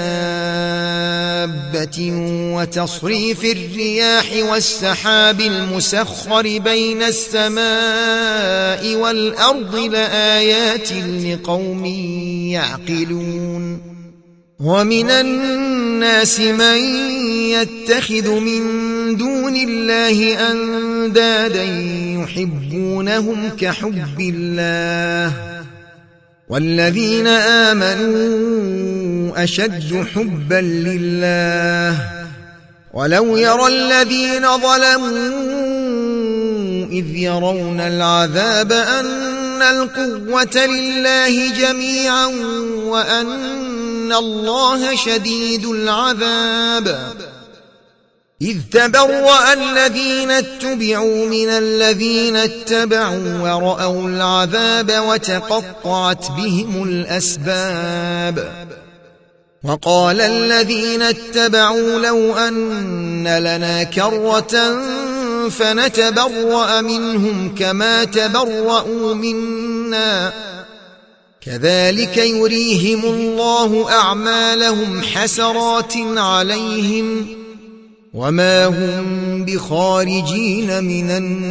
دابة وتصريف الرياح والسحاب المسخر بين السماء والأرض لآيات لقوم يعقلون ومن الناس من يتخذ من دون الله أندادا يحبونهم كحب الله والذين آمنوا أشد حبا لله ولو يرى الذين ظلموا إذ يرون العذاب أن القوة لله جميعا وأن الله شديد العذاب إذ تبرأ الذين اتبعوا من الذين اتبعوا ورأوا العذاب وتقطعت بهم الأسباب وقال الذين اتبعوا لو أن لنا كرة فنتبرأ منهم كما تبرأوا منا كذلك يريهم الله أعمالهم حسرات عليهم وما هم بخارجين من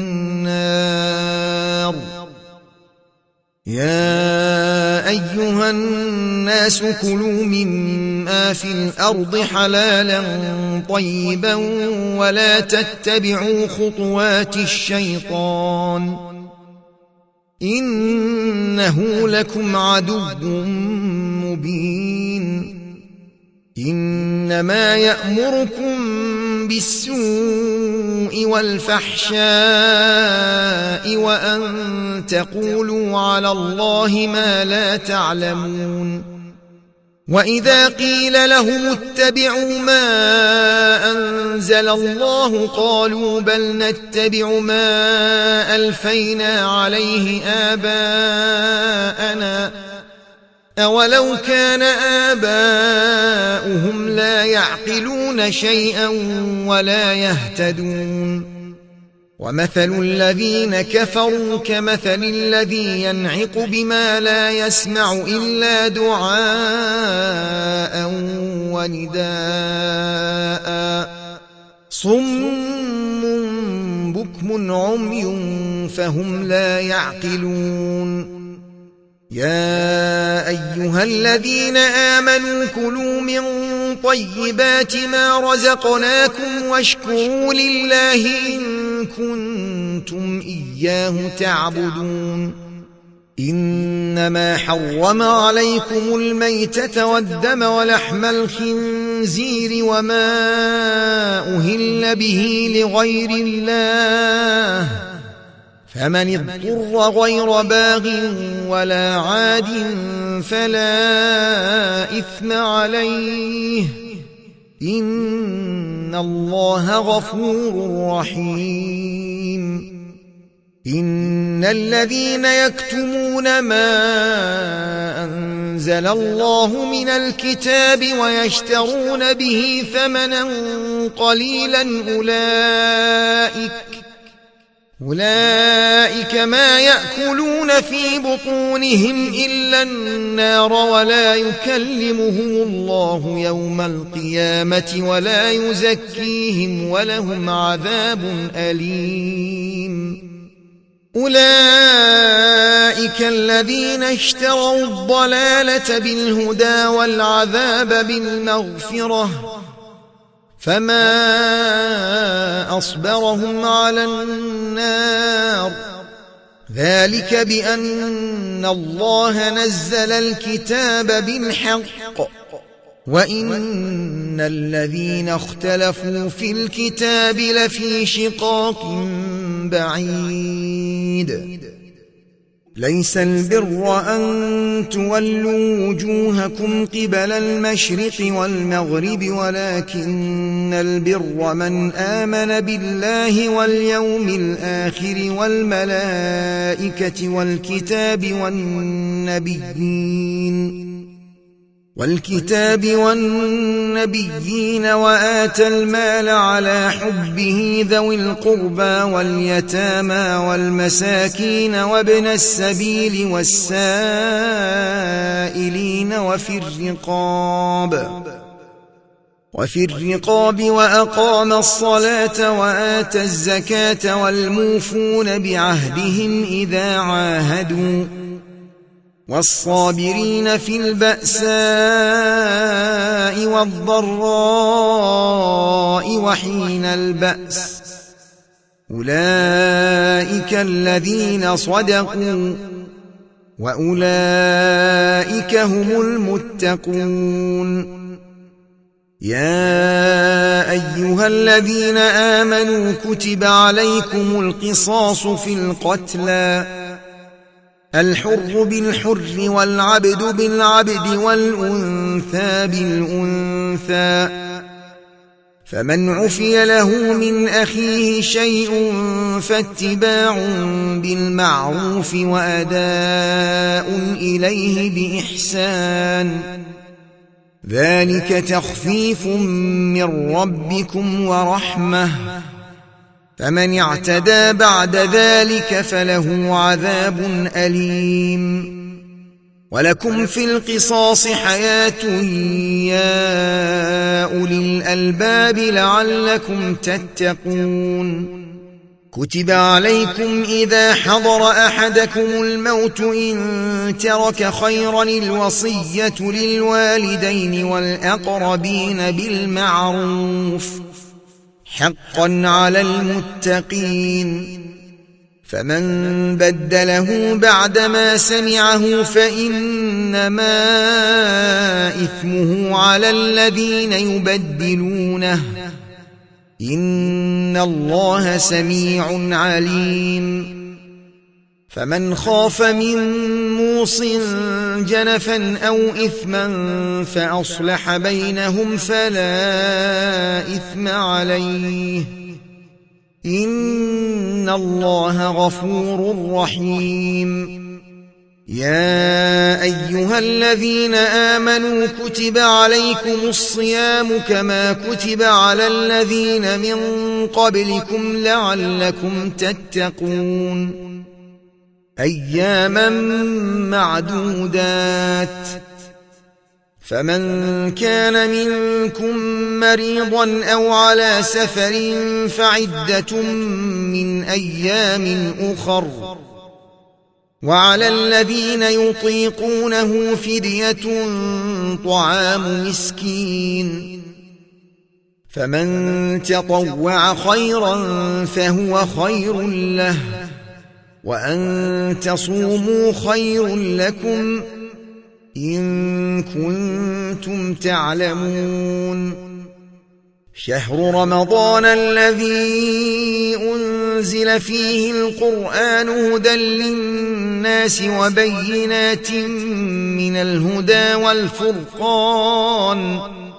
النار يا أيها الناس كلوا مما في الأرض حلالا طيبا ولا تتبعوا خطوات الشيطان إنه لكم عدو مبين إنما يأمركم بالسوء والفحشاء وأن تقولوا على الله ما لا تعلمون وإذا قيل لهم اتبعوا ما أنزل الله قالوا بل نتبع ما ألفينا عليه آباءنا أولو كان آباؤهم لا يعقلون شيئا ولا يهتدون ومثل الذين كفروا كمثل الذي ينعق بما لا يسمع إلا دعاء ونداء صم بكم عمي فهم لا يعقلون يا أيها الذين آمنوا كلوا من طيبات ما رزقناكم واشكروا لله إن كنتم إياه تعبدون إنما حرم عليكم الميتة والدم ولحم الخنزير وما أهل به لغير الله فمن اضطر غير باغ ولا عاد فلا إثم عليه إن الله غفور رحيم إن الذين يكتمون ما أنزل الله من الكتاب ويشترون به ثمنا قليلا أولئك أولئك ما يأكلون في بطونهم إلا النار ولا يكلمهم الله يوم القيامة ولا يزكيهم ولهم عذاب أليم أولئك الذين اشتروا الضلالة بالهدى والعذاب بالمغفرة فما أصبرهم على النار ذلك بأن الله نزل الكتاب بالحق وإن الذين اختلفوا في الكتاب لفي شقاق بعيد ليس البر أن تولوا وجوهكم قبل المشرق والمغرب ولكن البر من آمن بالله واليوم الآخر والملائكة والكتاب والنبيين والكتاب والنبيين وآتى المال على حبه ذوي القربى واليتامى والمساكين وابن السبيل والسائلين وفي الرقاب وفي الرقاب وأقام الصلاة وآتى الزكاة والموفون بعهدهم إذا عاهدوا والصابرين في البأساء والضراء وحين البأس أولئك الذين صدقوا وأولئك هم المتقون. يا أيها الذين آمنوا كتب عليكم القصاص في القتلى الحر بالحر والعبد بالعبد والأنثى بالأنثى فمن عفي له من أخيه شيء فاتباع بالمعروف وأداء إليه بإحسان ذلك تخفيف من ربكم ورحمة فمن اعتدى بعد ذلك فله عذاب أليم. ولكم في القصاص حياة يا أولي الألباب لعلكم تتقون. كتب عليكم إذا حضر أحدكم الموت إن ترك خيرا الوصية للوالدين والأقربين بالمعروف حقا على المتقين فمن بدله بعدما سمعه فإنما إثمه على الذين يبدلونه إن الله سميع عليم. فمن خاف من موص جنفا أو إثما فأصلح بينهم فلا إثم عليه إن الله غفور رحيم. يا أيها الذين آمنوا كتب عليكم الصيام كما كتب على الذين من قبلكم لعلكم تتقون أياما معدودات فمن كان منكم مريضا أو على سفر فعدة من أيام أخر وعلى الذين يطيقونه فدية طعام مسكين فمن تطوع خيرا فهو خير له وأن تصوموا خير لكم إن كنتم تعلمون. شهر رمضان الذي أنزل فيه القرآن هدى للناس وبينات من الهدى والفرقان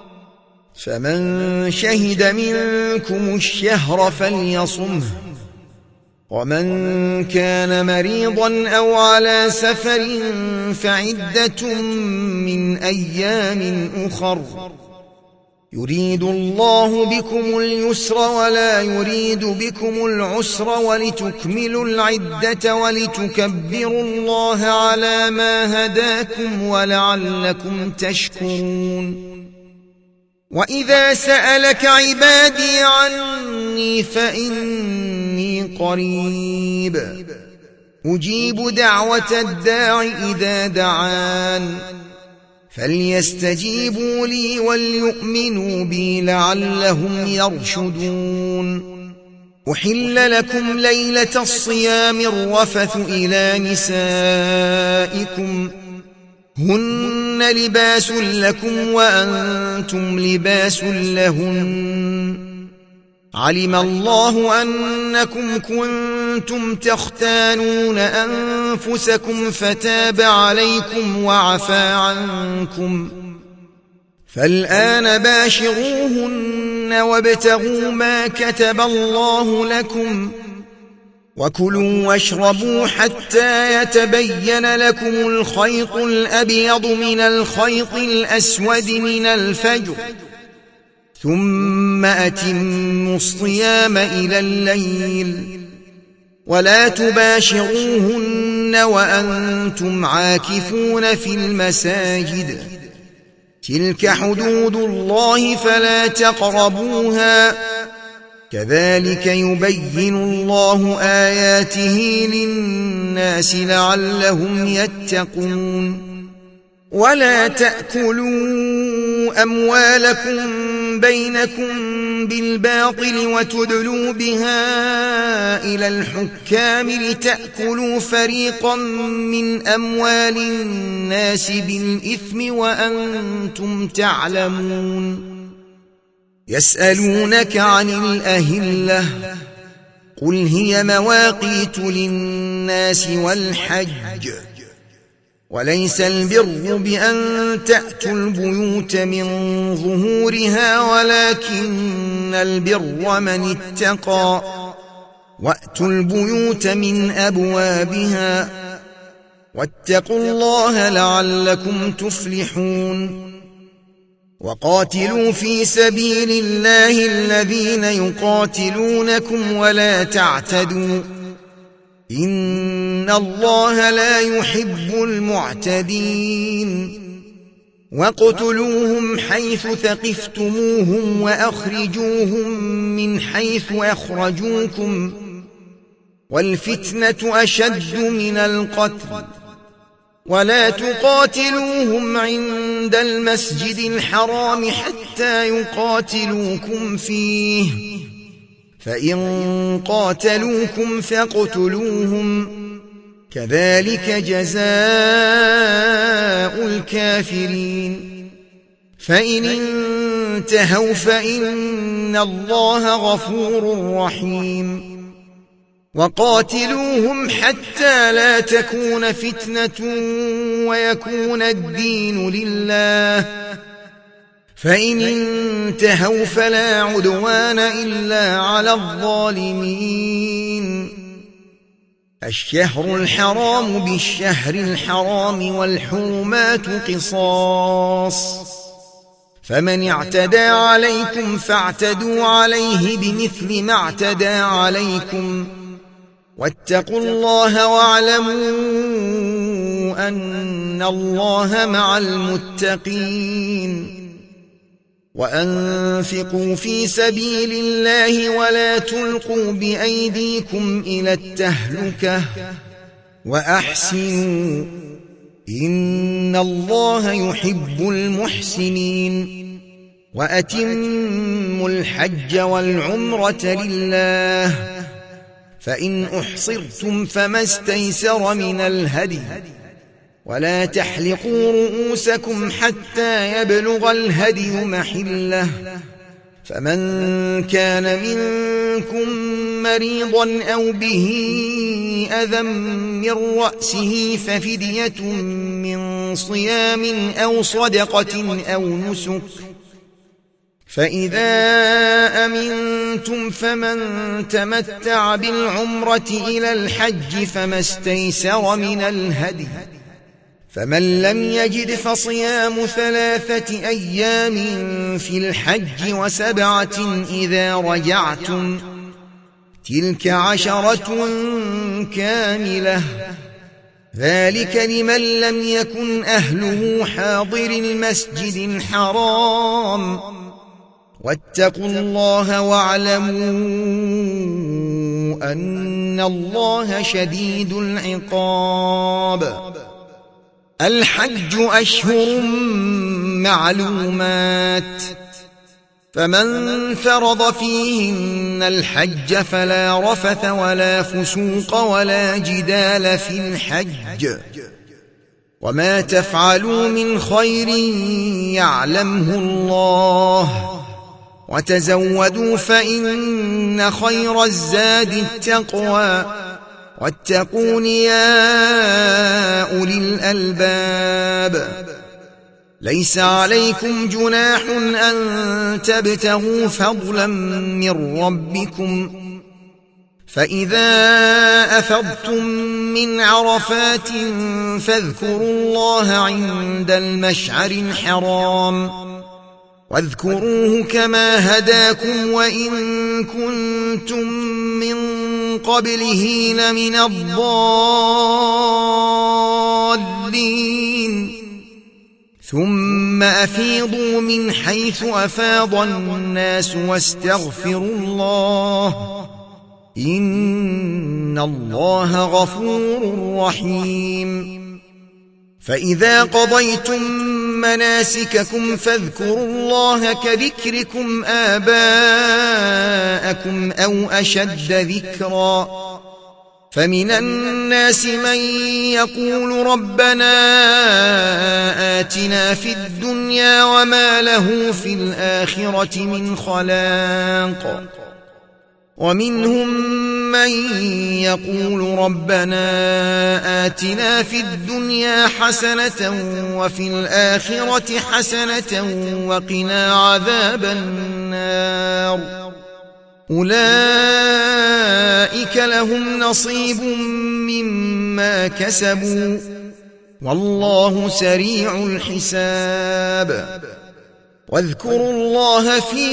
فمن شهد منكم الشهر فليصمه ومن كان مريضا أو على سفر فعدة من أيام أخر يريد الله بكم اليسر ولا يريد بكم العسر ولتكملوا العدة ولتكبروا الله على ما هداكم ولعلكم تشكرون. وإذا سألك عبادي عني فإني قريب أجيب دعوة الداع إذا دعان فليستجيبوا لي وليؤمنوا بي لعلهم يرشدون. أحل لكم ليلة الصيام الرفث إلى نسائكم هن لباس لكم وأنتم لباس لهن علم الله أنكم كنتم تختانون أنفسكم فتاب عليكم وعفى عنكم فالآن باشروهن وابتغوا ما كتب الله لكم وكلوا واشربوا حتى يتبين لكم الخيط الأبيض من الخيط الأسود من الفجر ثم أتموا الصيام إلى الليل ولا تباشروهن وأنتم عاكفون في المساجد تلك حدود الله فلا تقربوها كذلك يبين الله آياته للناس لعلهم يتقون ولا تأكلوا أموالكم بينكم بالباطل وتدلوا بها إلى الحكام لتأكلوا فريقا من أموال الناس بالإثم وأنتم تعلمون يسألونك عن الأهلة قل هي مواقيت للناس والحج وليس البر بأن تأتوا البيوت من ظهورها ولكن البر من اتقى وأتوا البيوت من أبوابها واتقوا الله لعلكم تفلحون وقاتلوا في سبيل الله الذين يقاتلونكم ولا تعتدوا إن الله لا يحب المعتدين واقتلوهم حيث ثقفتموهم وأخرجوهم من حيث أخرجوكم والفتنة أشد من القتل ولا تقاتلوهم عند المسجد الحرام حتى يقاتلوكم فيه فإن قاتلوكم فاقتلوهم كذلك جزاء الكافرين فإن انتهوا فإن الله غفور رحيم وقاتلوهم حتى لا تكون فتنة ويكون الدين لله فإن انتهوا فلا عدوان إلا على الظالمين الشهر الحرام بالشهر الحرام والحرمات قصاص فمن اعتدى عليكم فاعتدوا عليه بمثل ما اعتدى عليكم واتقوا الله واعلموا أن الله مع المتقين وأنفقوا في سبيل الله ولا تلقوا بأيديكم إلى التهلكة وأحسنوا إن الله يحب المحسنين وأتموا الحج والعمرة لله فإن أحصرتم فما استيسر من الهدي ولا تحلقوا رؤوسكم حتى يبلغ الهدي محله فمن كان منكم مريضا أو به أذى من رأسه ففدية من صيام أو صدقة أو نسك فإذا أمنتم فمن تمتع بالعمرة إلى الحج فما استيسر من الهدي فمن لم يجد فصيام ثلاثة أيام في الحج وسبعة إذا رجعتم تلك عشرة كاملة ذلك لمن لم يكن أهله حاضر المسجد الحرام واتقوا الله واعلموا أن الله شديد العقاب الحج أشهر معلومات فمن فرض فيهن الحج فلا رفث ولا فسوق ولا جدال في الحج وما تفعلوا من خير يعلمه الله وتزودوا فإن خير الزاد التقوى واتقون يا أولي الألباب ليس عليكم جناح أن تبتغوا فضلا من ربكم فإذا أفضتم من عرفات فاذكروا الله عند المشعر الحرام واذكروه كما هداكم وإن كنتم من قبله لمن الضالين ثم أفيضوا من حيث أفاض الناس واستغفروا الله إن الله غفور رحيم فإذا قضيتم مناسككم فاذكروا الله كذكركم آباءكم أو أشد ذكرا فمن الناس من يقول ربنا آتنا في الدنيا وما له في الآخرة من خلاق ومنهم من يقول ربنا آتنا في الدنيا حسنة وفي الآخرة حسنة وقنا عذاب النار أولئك لهم نصيب مما كسبوا والله سريع الحساب واذكروا الله في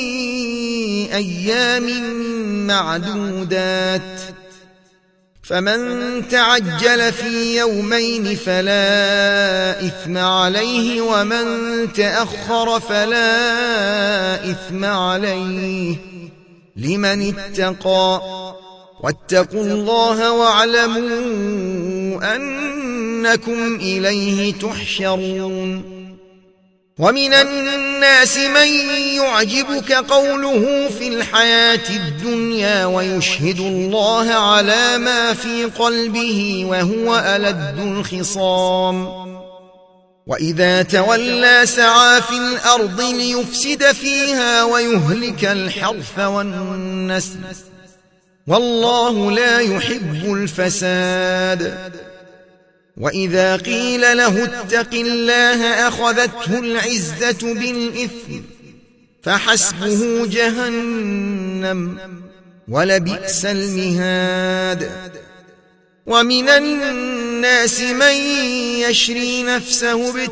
أيام معدودات فمن تعجل في يومين فلا إثم عليه ومن تأخر فلا إثم عليه لمن اتقى واتقوا الله واعلموا أنكم إليه تحشرون ومن الناس من يعجبك قوله في الحياة الدنيا ويشهد الله على ما في قلبه وهو ألد الخصام وإذا تولى سعى في الأرض ليفسد فيها ويهلك الحرث والنسل والله لا يحب الفساد وإذا قيل له اتق الله أخذته العزة بالإثم فحسبه جهنم ولبئس المهاد ومن الناس من يشري نفسه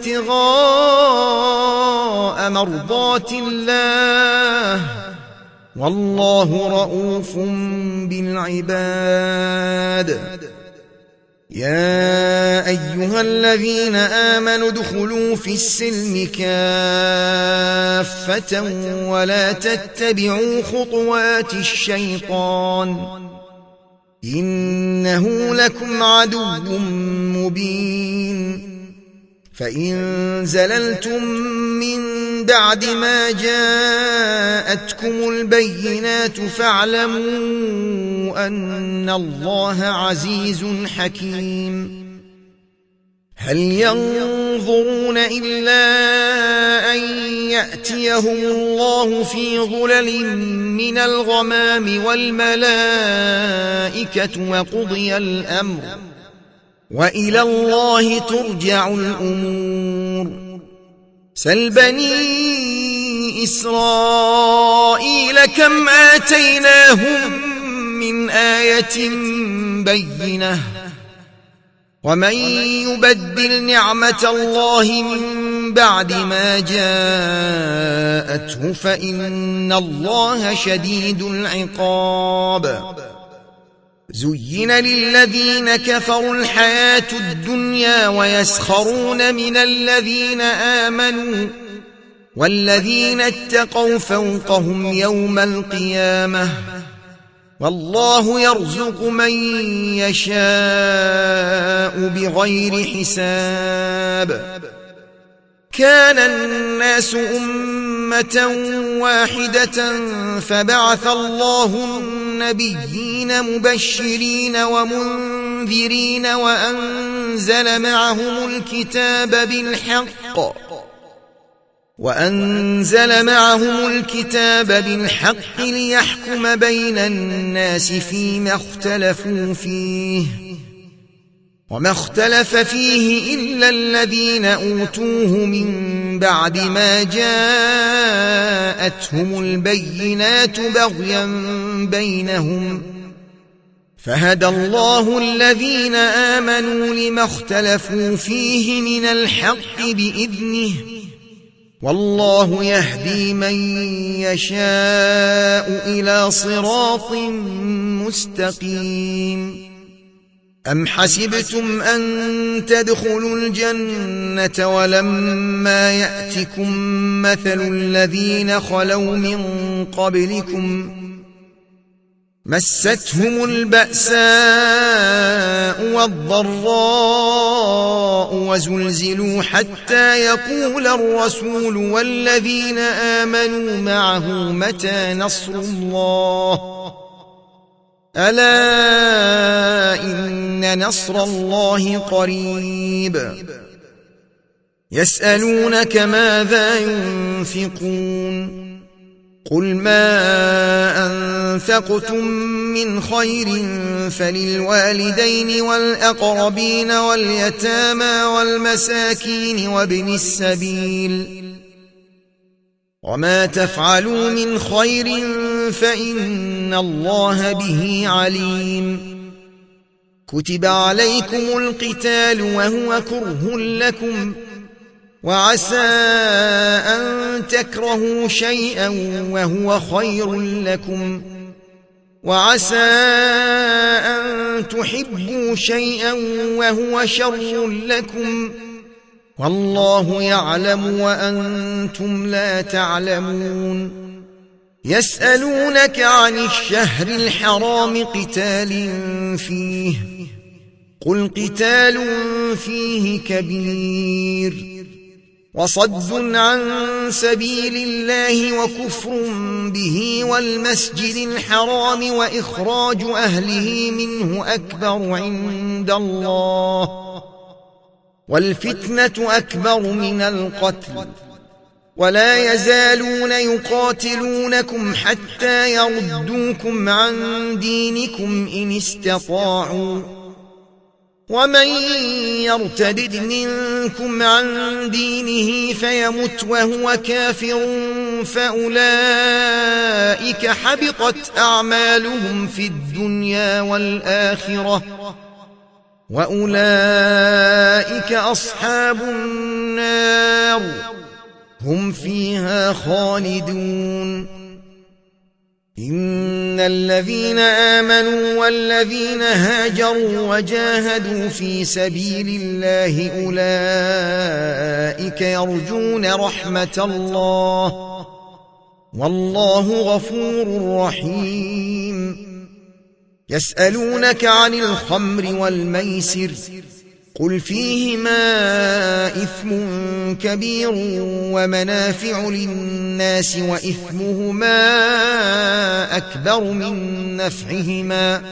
ابتغاء مرضات الله والله رؤوف بالعباد يا أيها الذين آمنوا ادخلوا في السلم كافة ولا تتبعوا خطوات الشيطان إنه لكم عدو مبين فإن زللتم من بعد ما جاءتكم البينات فاعلموا أن الله عزيز حكيم هل ينظرون إلا أن يأتيهم الله في ظلل من الغمام والملائكة وقضي الأمر وإلى الله ترجع الأمور سل بني إسرائيل كم آتيناهم من آية بينة ومن يبدل نعمة الله من بعد ما جاءته فإن الله شديد العقاب زين للذين كفروا الحياة الدنيا ويسخرون من الذين آمنوا والذين اتقوا فوقهم يوم القيامة والله يرزق من يشاء بغير حساب كان الناس أمة واحدة فبعث الله النبيين مبشرين ومنذرين وأنزل معهم الكتاب بالحق وأنزل معهم الكتاب بالحق ليحكم بين الناس فيما اختلفوا فيه وما اختلف فيه إلا الذين أوتوه من بعد ما جاءتهم البينات بغيا بينهم فهدى الله الذين آمنوا لما اختلفوا فيه من الحق بإذنه والله يهدي من يشاء إلى صراط مستقيم. أم حسبتم أن تدخلوا الجنة ولما يأتكم مثل الذين خلوا من قبلكم مستهم البأساء والضراء وزلزلوا حتى يقول الرسول والذين آمنوا معه متى نصر الله ألا إن نصر الله قريب. يسألونك ماذا ينفقون قل ما أنفقتم من خير فللوالدين والأقربين واليتامى والمساكين وابن السبيل وما تفعلوا من خير فإن الله به عليم. كتب عليكم القتال وهو كره لكم وعسى أن تكرهوا شيئا وهو خير لكم وعسى أن تحبوا شيئا وهو شر لكم والله يعلم وأنتم لا تعلمون. يسألونك عن الشهر الحرام قتال فيه قل قتال فيه كبير وصد عن سبيل الله وكفر به والمسجد الحرام وإخراج أهله منه أكبر عند الله والفتنة أكبر من القتل ولا يزالون يقاتلونكم حتى يردوكم عن دينكم إن استطاعوا ومن يرتد منكم عن دينه فيمت وهو كافر فأولئك حبطت أعمالهم في الدنيا والآخرة وأولئك أصحاب النار هم فيها خالدون. إن الذين آمنوا والذين هاجروا وجاهدوا في سبيل الله أولئك يرجون رحمة الله والله غفور رحيم. يسألونك عن الخمر والميسر قل فيهما إثم كبير ومنافع للناس وإثمهما أكبر من نفعهما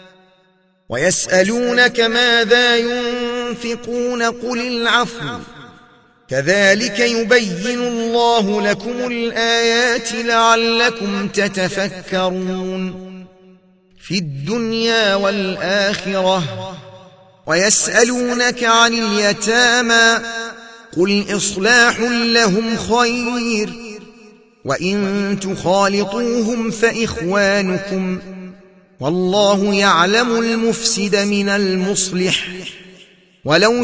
ويسألونك ماذا ينفقون قل العفو كذلك يبين الله لكم الآيات لعلكم تتفكرون في الدنيا والآخرة. ويسألونك عن اليتامى قل إصلاح لهم خير وإن تخالطوهم فإخوانكم والله يعلم المفسد من المصلح ولو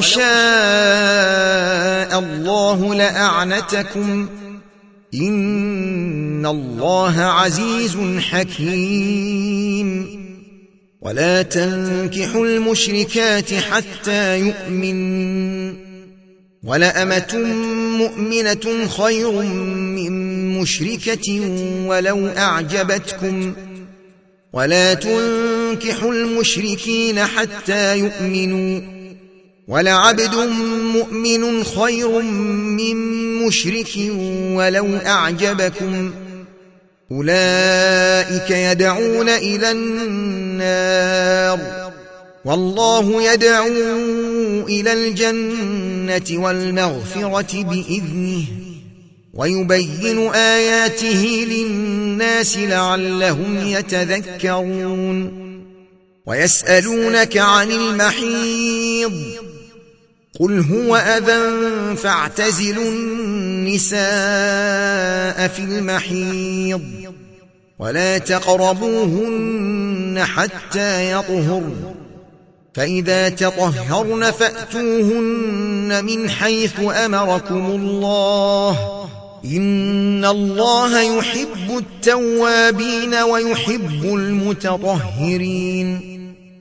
شاء الله لأعنتكم إن الله عزيز حكيم. ولا تنكحوا المشركات حتى يؤمن ولأمة مؤمنة خير من مشركة ولو أعجبتكم ولا تنكحوا المشركين حتى يؤمنوا ولعبد مؤمن خير من مشرك ولو أعجبكم أولئك يدعون إلى النار والله يدعو إلى الجنة والمغفرة بإذنه ويبين آياته للناس لعلهم يتذكرون. ويسألونك عن المحيض قل هو أذى فاعتزلوا النساء في المحيض ولا تقربوهن حتى يطهرن فإذا تطهرن فأتوهن من حيث أمركم الله إن الله يحب التوابين ويحب المتطهرين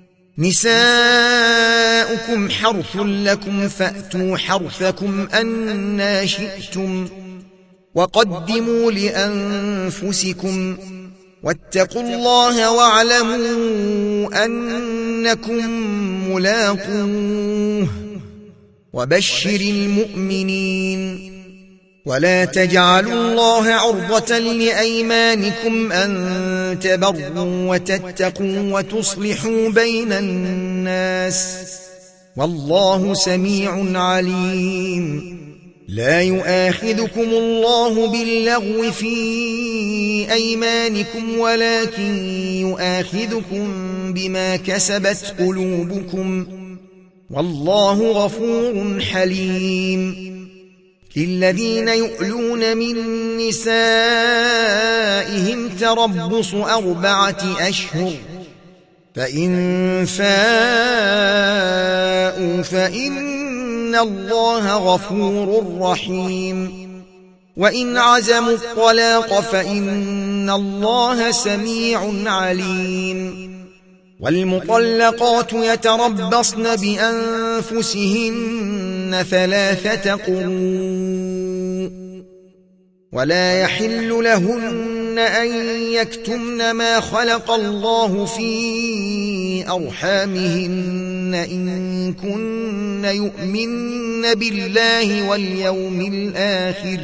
نساؤكم حرث لكم فأتوا حرثكم أنى شئتم وقدموا لأنفسكم واتقوا الله واعلموا أنكم ملاقوه وبشر المؤمنين ولا تجعلوا الله عرضة لأيمانكم أن تبروا وتتقوا وتصلحوا بين الناس والله سميع عليم لا يؤاخذكم الله باللغو في أيمانكم ولكن يؤاخذكم بما كسبت قلوبكم والله غفور حليم للذين يؤلون من نسائهم تربص أربعة أشهر فإن فاءوا فإن الله غفور رحيم وإن عزموا الطلاق فإن الله سميع عليم والمطلقات يتربصن بأنفسهن ثلاثة قروء ولا يحل لهن أن يكتمن ما خلق الله في أرحامهن إن كن يؤمن بالله واليوم الآخر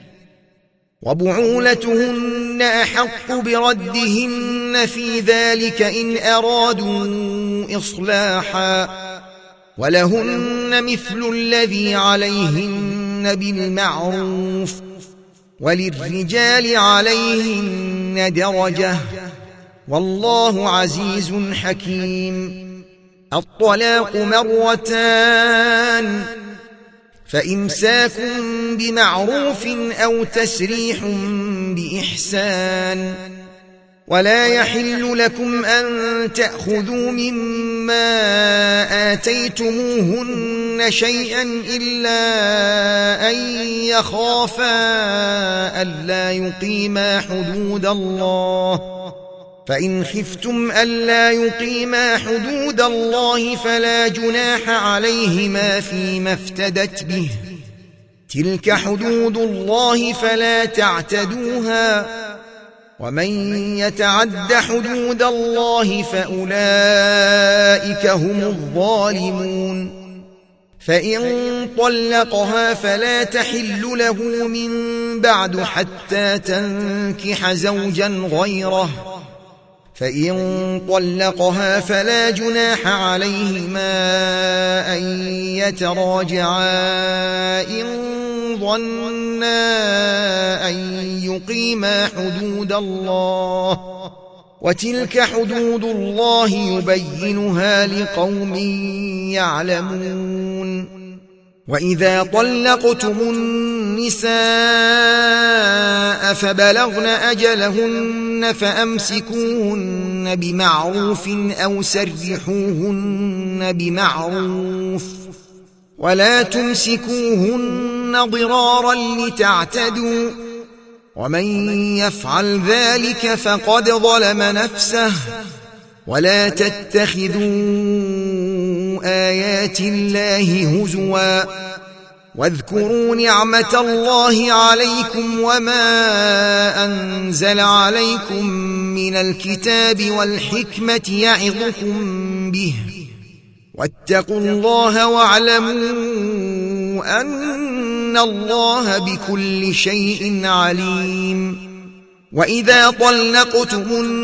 وبعولتهن أحق بردهن في ذلك إن أرادوا إصلاحا ولهن مثل الذي عليهن بالمعروف وللرجال عليهن درجة والله عزيز حكيم الطلاق مرتان فإمساك بمعروف أو تسريح بإحسان ولا يحل لكم أن تأخذوا مما آتيتموهن شيئا إلا أن يخافا ألا يقيما حدود الله فإن خفتم ألا يقيما حدود الله فلا جناح عليهما فيما افتدت به تلك حدود الله فلا تعتدوها ومن يتعد حدود الله فأولئك هم الظالمون فإن طلقها فلا تحل له من بعد حتى تنكح زوجا غيره فإن طلقها فلا جناح عليهما أن يتراجعا إن ظنا أن يقيما حدود الله وتلك حدود الله يبينها لقوم يعلمون وإذا طلقتم النساء فبلغن أجلهن فأمسكوهن بمعروف أو سرحوهن بمعروف ولا تمسكوهن ضرارا لتعتدوا ومن يفعل ذلك فقد ظلم نفسه ولا تتخذوا آيات الله هزوا واذكروا نعمة الله عليكم وما أنزل عليكم من الكتاب والحكمة يعظكم به واتقوا الله واعلموا أن الله بكل شيء عليم وإذا طلقتم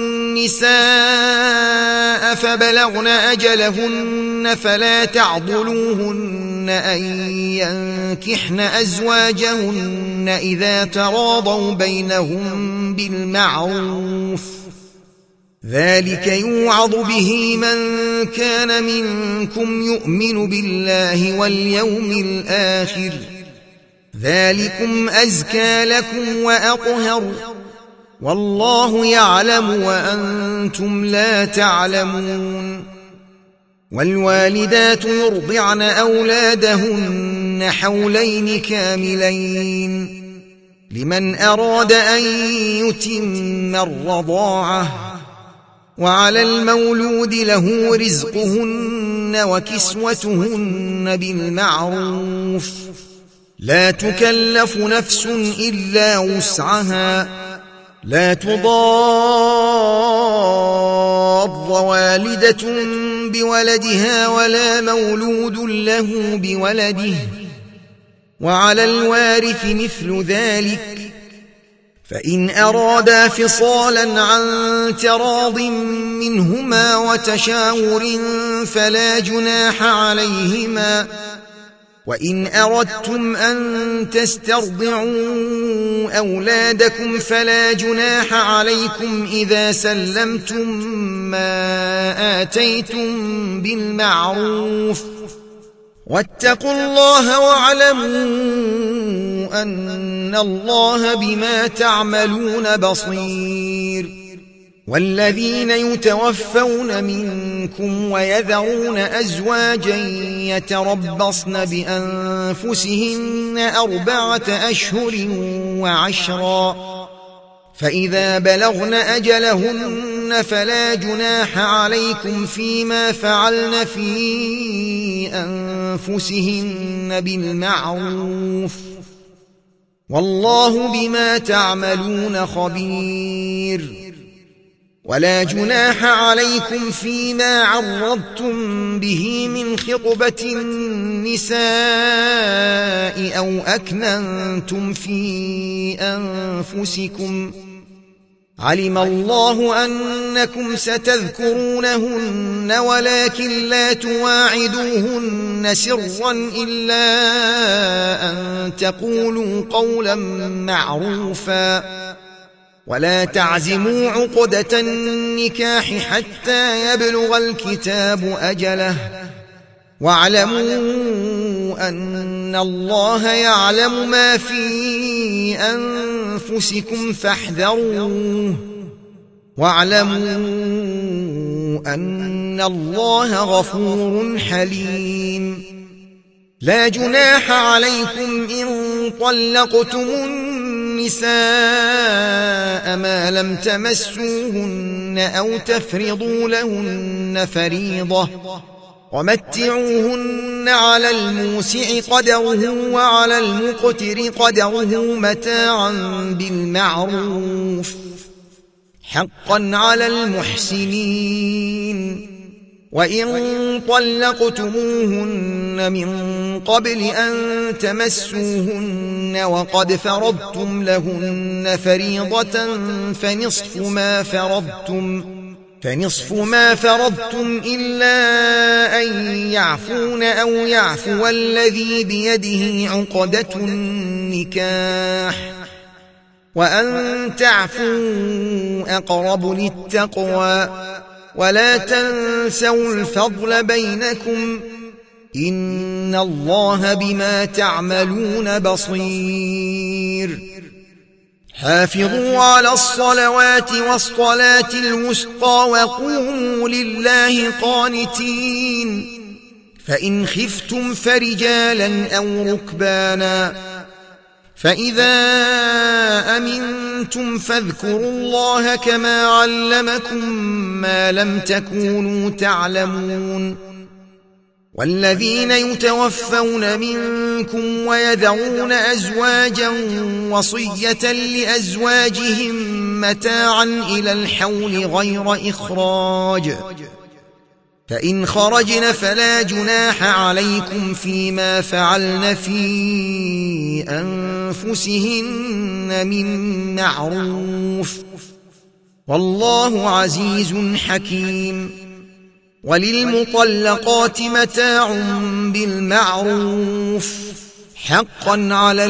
النساء فبلغن أجلهن فلا تعضلوهن أن ينكحن أزواجهن إذا تراضوا بينهم بالمعروف ذلك يوعظ به من كان منكم يؤمن بالله واليوم الآخر ذلكم أزكى لكم وأطهر والله يعلم وأنتم لا تعلمون والوالدات يرضعن أولادهن حولين كاملين لمن أراد أن يتم الرضاعة وعلى المولود له رزقهن وكسوتهن بالمعروف لا تكلف نفس إلا وسعها لا تضار والدة بولدها ولا مولود له بولده وعلى الوارث مثل ذلك فإن أرادا فصالا عن تراض منهما وتشاور فلا جناح عليهما وإن أردتم أن تسترضعوا أولادكم فلا جناح عليكم إذا سلمتم ما آتيتم بالمعروف واتقوا الله واعلموا أن الله بما تعملون بصير والذين يتوفون منكم ويذرون أزواجا يتربصن بأنفسهن أربعة أشهر وعشرا فإذا بلغن أجلهن فلا جناح عليكم فيما فعلن في أنفسهن بالمعروف والله بما تعملون خبير ولا جناح عليكم فيما عرضتم به من خطبة النساء أو أكننتم في أنفسكم علم الله أنكم ستذكرونهن ولكن لا تواعدوهن سرا إلا أن تقولوا قولا معروفا ولا تعزموا عقدة النكاح حتى يبلغ الكتاب أجله واعلموا أن الله يعلم ما في أنفسكم فاحذروه واعلموا أن الله غفور حليم لا جناح عليكم إن طلقتم النساء ما لم تمسوهن أو تفرضوا لهن فريضة ومتعوهن على الموسع قدره وعلى المقتر قدره متاعا بالمعروف حقا على المحسنين وإن طلقتموهن من قبل أن تمسوهن وقد فرضتم لهن فريضة فنصف ما فرضتم فنصف ما فرضتم إلا أن يعفون أو يعفو الذي بيده عقدة النكاح وأن تعفوا أقرب للتقوى ولا تنسوا الفضل بينكم إن الله بما تعملون بصير حافظوا على الصلوات والصلاة الوسطى وقوموا لله قانتين فإن خفتم فرجالا أو ركبانا فإذا أمنتم فاذكروا الله كما علمكم ما لم تكونوا تعلمون والذين يتوفون منكم ويذرون أزواجا وصية لأزواجهم متاعا إلى الحول غير إخراج فإن خرجن فلا جناح عليكم فيما فعلن في أنفسهن من معروف والله عزيز حكيم وللمطلقات متاع بالمعروف حقا على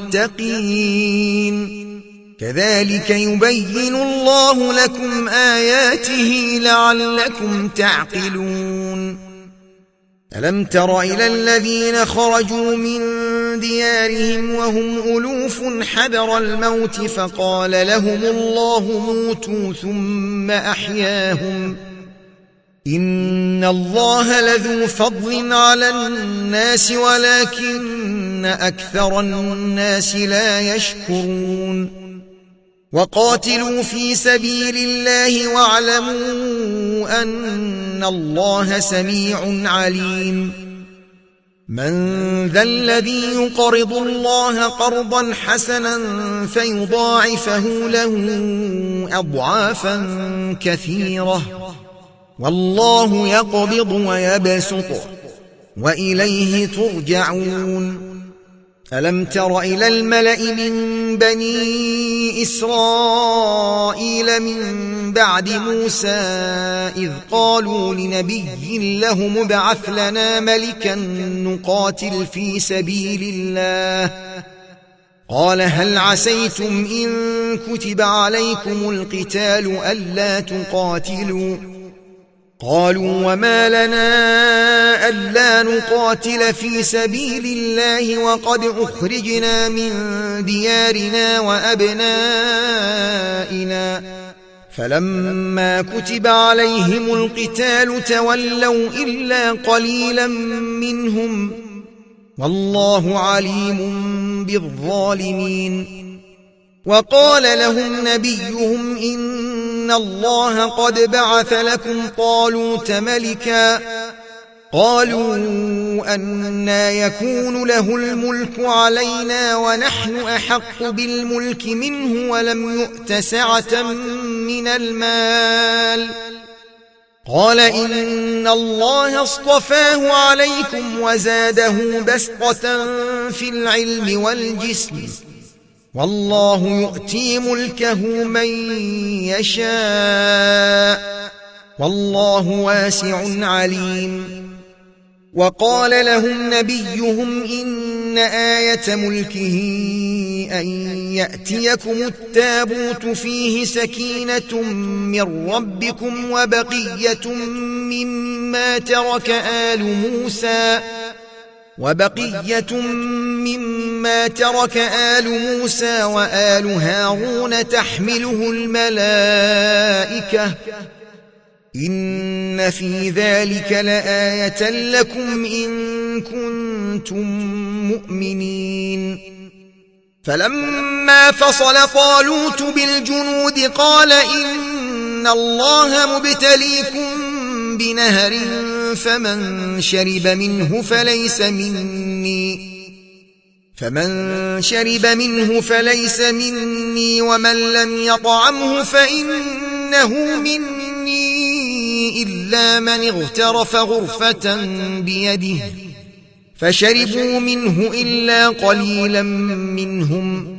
المتقين كذلك يبين الله لكم آياته لعلكم تعقلون ألم تر إلى الذين خرجوا من ديارهم وهم ألوف حذر الموت فقال لهم الله موتوا ثم أحياهم إن الله لذو فضل على الناس ولكن أكثر الناس لا يشكرون وقاتلوا في سبيل الله واعلموا أن الله سميع عليم من ذا الذي يقرض الله قرضا حسنا فيضاعفه له أضعافا كثيرة والله يقبض ويبسط وإليه ترجعون ألم تر إلى الملأ من بني إسرائيل من بعد موسى إذ قالوا لنبي لهم ابعث لنا ملكا نقاتل في سبيل الله قال هل عسيتم إن كتب عليكم القتال ألا تقاتلوا قالوا وما لنا ألا نقاتل في سبيل الله وقد أخرجنا من ديارنا وأبنائنا فلما كتب عليهم القتال تولوا إلا قليلا منهم والله عليم بالظالمين وقال لهم نبيهم إن الله قد بعث لكم طالوت ملكا قالوا أنى يكون له الملك علينا ونحن أحق بالملك منه ولم يؤت سعة من المال قال إن الله اصطفاه عليكم وزاده بسطة في العلم والجسم والله يؤتي ملكه من يشاء والله واسع عليم وقال لهم نبيهم إن آية ملكه أن يأتيكم التابوت فيه سكينة من ربكم وبقية مما ترك آل موسى وبقية مما ترك آل موسى وآل هارون تحمله الملائكة إن في ذلك لآية لكم إن كنتم مؤمنين فلما فصل طالوت بالجنود قال إن الله مبتليكم بنهر فمن شرب منه فليس مني فمن شرب منه فليس مني ومن لم يطعمه فإنه مني إلا من اغترف غرفة بيده فشربوا منه إلا قليلا منهم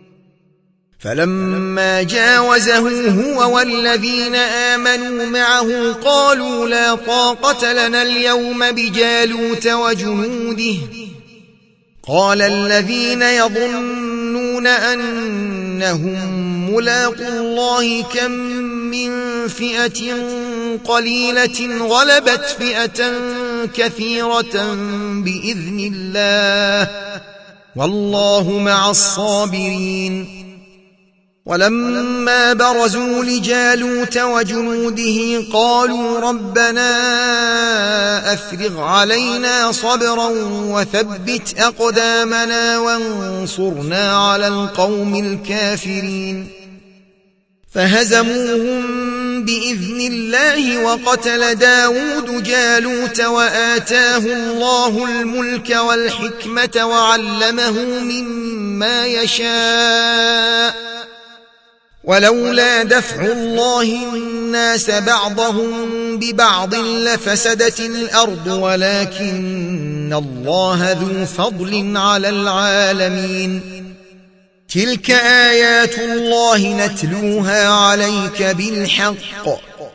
فلما جاوزه هو والذين آمنوا معه قالوا لا طاقة لنا اليوم بجالوت وجنوده قال الذين يظنون أنهم ملاقو الله كم من فئة قليلة غلبت فئة كثيرة بإذن الله والله مع الصابرين ولما برزوا لجالوت وجنوده قالوا ربنا أفرغ علينا صبرا وثبت أقدامنا وانصرنا على القوم الكافرين فهزموهم بإذن الله وقتل داود جالوت وآتاه الله الملك والحكمة وعلمه مما يشاء ولولا دفع الله الناس بعضهم ببعض لفسدت الأرض ولكن الله ذو فضل على العالمين تلك آيات الله نتلوها عليك بالحق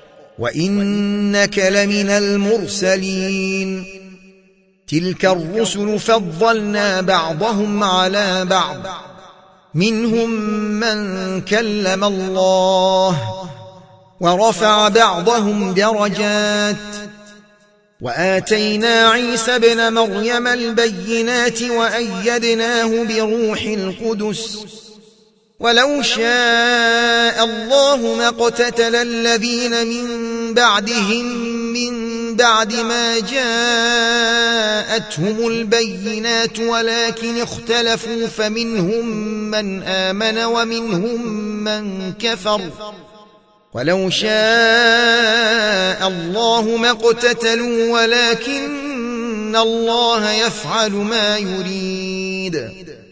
وإنك لمن المرسلين تلك الرسل فضلنا بعضهم على بعض منهم من كلم الله ورفع بعضهم درجات وآتينا عيسى ابن مريم البينات وأيدناه بروح القدس ولو شاء الله ما اقتتل الذين من بعدهم من بعد ما جاءتهم البينات ولكن اختلفوا فمنهم من آمن ومنهم من كفر ولو شاء الله ما اقتتلوا ولكن الله يفعل ما يريد.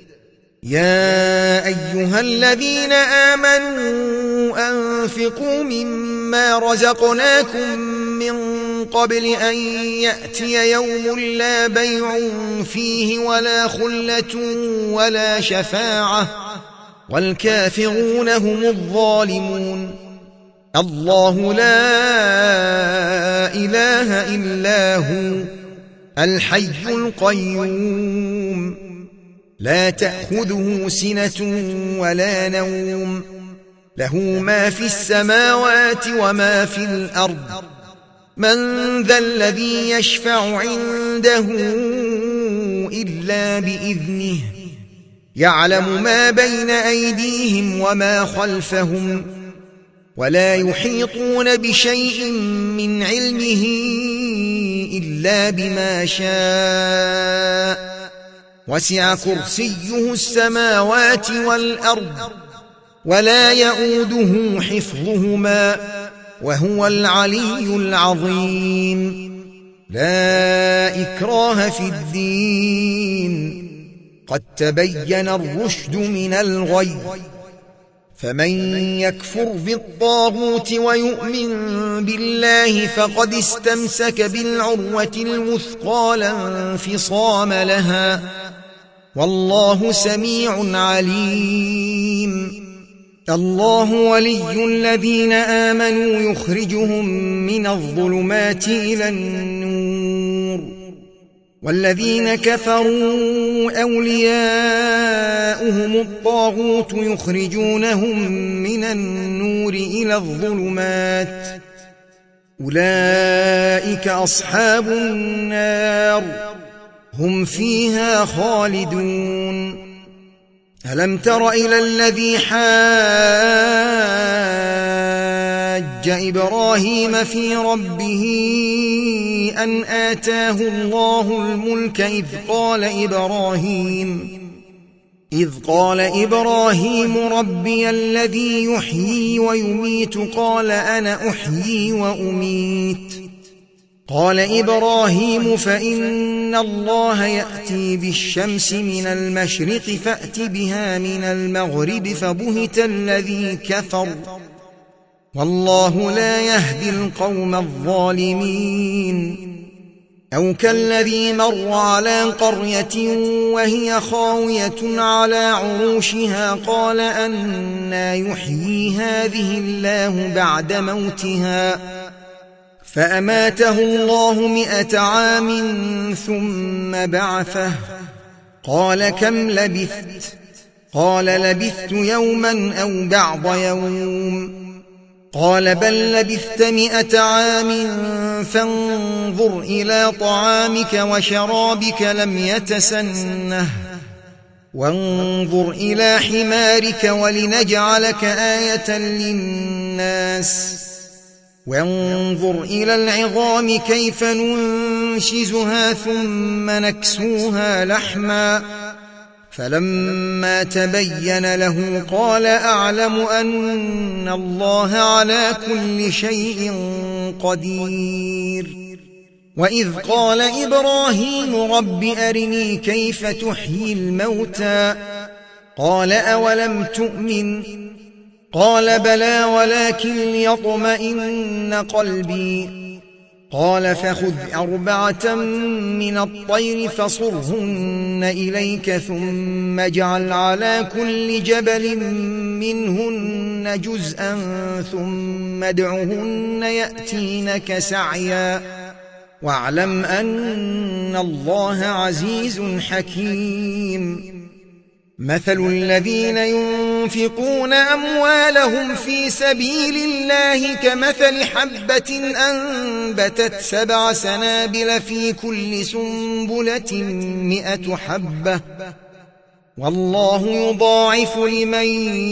يا أيها الذين آمنوا أنفقوا مما رزقناكم من قبل أن يأتي يوم لا بيع فيه ولا خلة ولا شفاعة والكافرون هم الظالمون. الله لا إله إلا هو الحي القيوم لا تأخذه سنة ولا نوم له ما في السماوات وما في الأرض من ذا الذي يشفع عنده إلا بإذنه يعلم ما بين أيديهم وما خلفهم ولا يحيطون بشيء من علمه إلا بما شاء وسع كرسيه السماوات والأرض ولا يؤوده حفظهما وهو العلي العظيم. لا إكراه في الدين قد تبين الرشد من الغي فمن يكفر بالطاغوت ويؤمن بالله فقد استمسك بالعروة الوثقى لا انفصام لها والله سميع عليم. الله ولي الذين آمنوا يخرجهم من الظلمات إلى النور والذين كفروا أولياؤهم الطاغوت يخرجونهم من النور إلى الظلمات أولئك أصحاب النار هم فيها خالدون. ألم تر إلى الذي حاج إبراهيم في ربه أن آتاه الله الملك إذ قال إبراهيم إذ قال إبراهيم ربي الذي يحيي ويميت قال أنا أحيي وأميت قال إبراهيم فإن الله يأتي بالشمس من المشرق فأت بها من المغرب فبهت الذي كفر والله لا يهدي القوم الظالمين. أو كالذي مر على قرية وهي خاوية على عروشها قال أنى يحيي هذه الله بعد موتها فأماته الله مئة عام ثم بعثه قال كم لبثت قال لبثت يوما أو بعض يوم قال بل لبثت مئة عام فانظر إلى طعامك وشرابك لم يتسنه وانظر إلى حمارك ولنجعلك آية للناس وانظر إلى العظام كيف ننشزها ثم نكسوها لحما فلما تبين له قال أعلم أن الله على كل شيء قدير. وإذ قال إبراهيم رب أرني كيف تحيي الموتى قال أولم تؤمن قال بلى ولكن ليطمئن قلبي قال فخذ أربعة من الطير فصرهن إليك ثم اجعل على كل جبل منهن جزءا ثم ادعهن يأتينك سعيا واعلم أن الله عزيز حكيم. مثل الذين ينفقون ينفقون أموالهم في سبيل الله كمثل حبة أنبتت سبع سنابل في كل سنبلة مئة حبة والله يضاعف لمن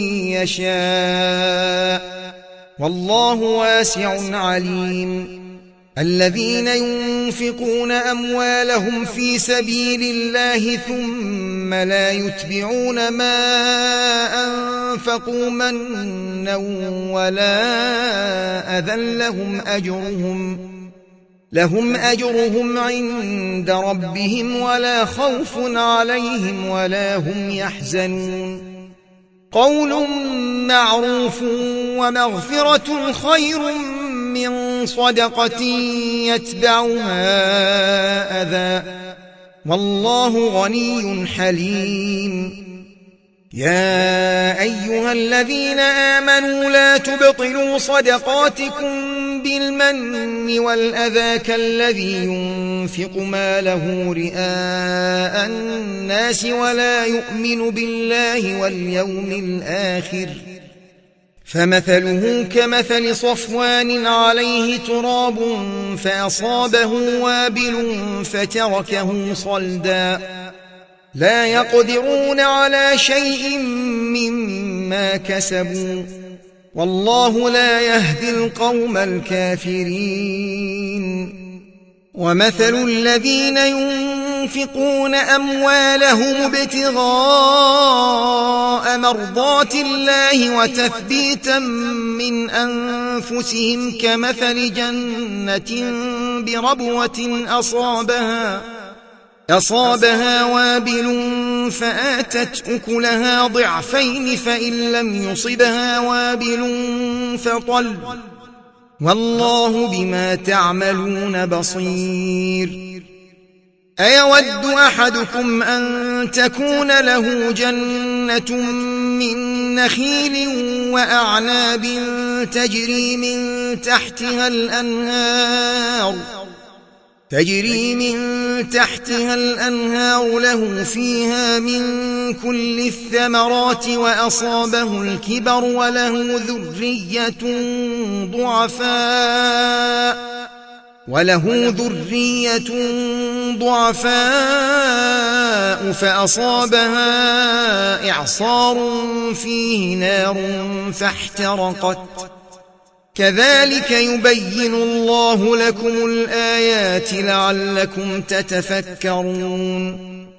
يشاء والله واسع عليم. الذين ينفقون أموالهم في سبيل الله ثم لا يتبعون ما أنفقوا منا ولا أذى لهم أجرهم لهم أجرهم عند ربهم ولا خوف عليهم ولا هم يحزنون. قول معروف ومغفرة خير من صدقة يتبعها أذى والله غني حليم. يا أيها الذين آمنوا لا تبطلوا صدقاتكم بالمن والأذى كالذي ينفق ماله رئاء الناس ولا يؤمن بالله واليوم الآخر فمثله كمثل صفوان عليه تراب فأصابه وابل فتركه صلدا لا يقدرون على شيء مما كسبوا والله لا يهدي القوم الكافرين. ومثل الذين ينفقون أموالهم ابتغاء مرضات الله وتثبيتا من أنفسهم كمثل جنة بربوة أصابها أصابها وابل فآتت أكلها ضعفين فإن لم يصبها وابل فطل والله بما تعملون بصير. أيود أحدكم أن تكون له جنة من نخيل وأعناب تجري من تحتها الأنهار تجري من تحتها الأنهار له فيها من كل الثمرات وأصابه الكبر وله ذرية ضعفاء وله ذرية ضعفاء فأصابها إعصار فيه نار فاحترقت كذلك يبين الله لكم الآيات لعلكم تتفكرون.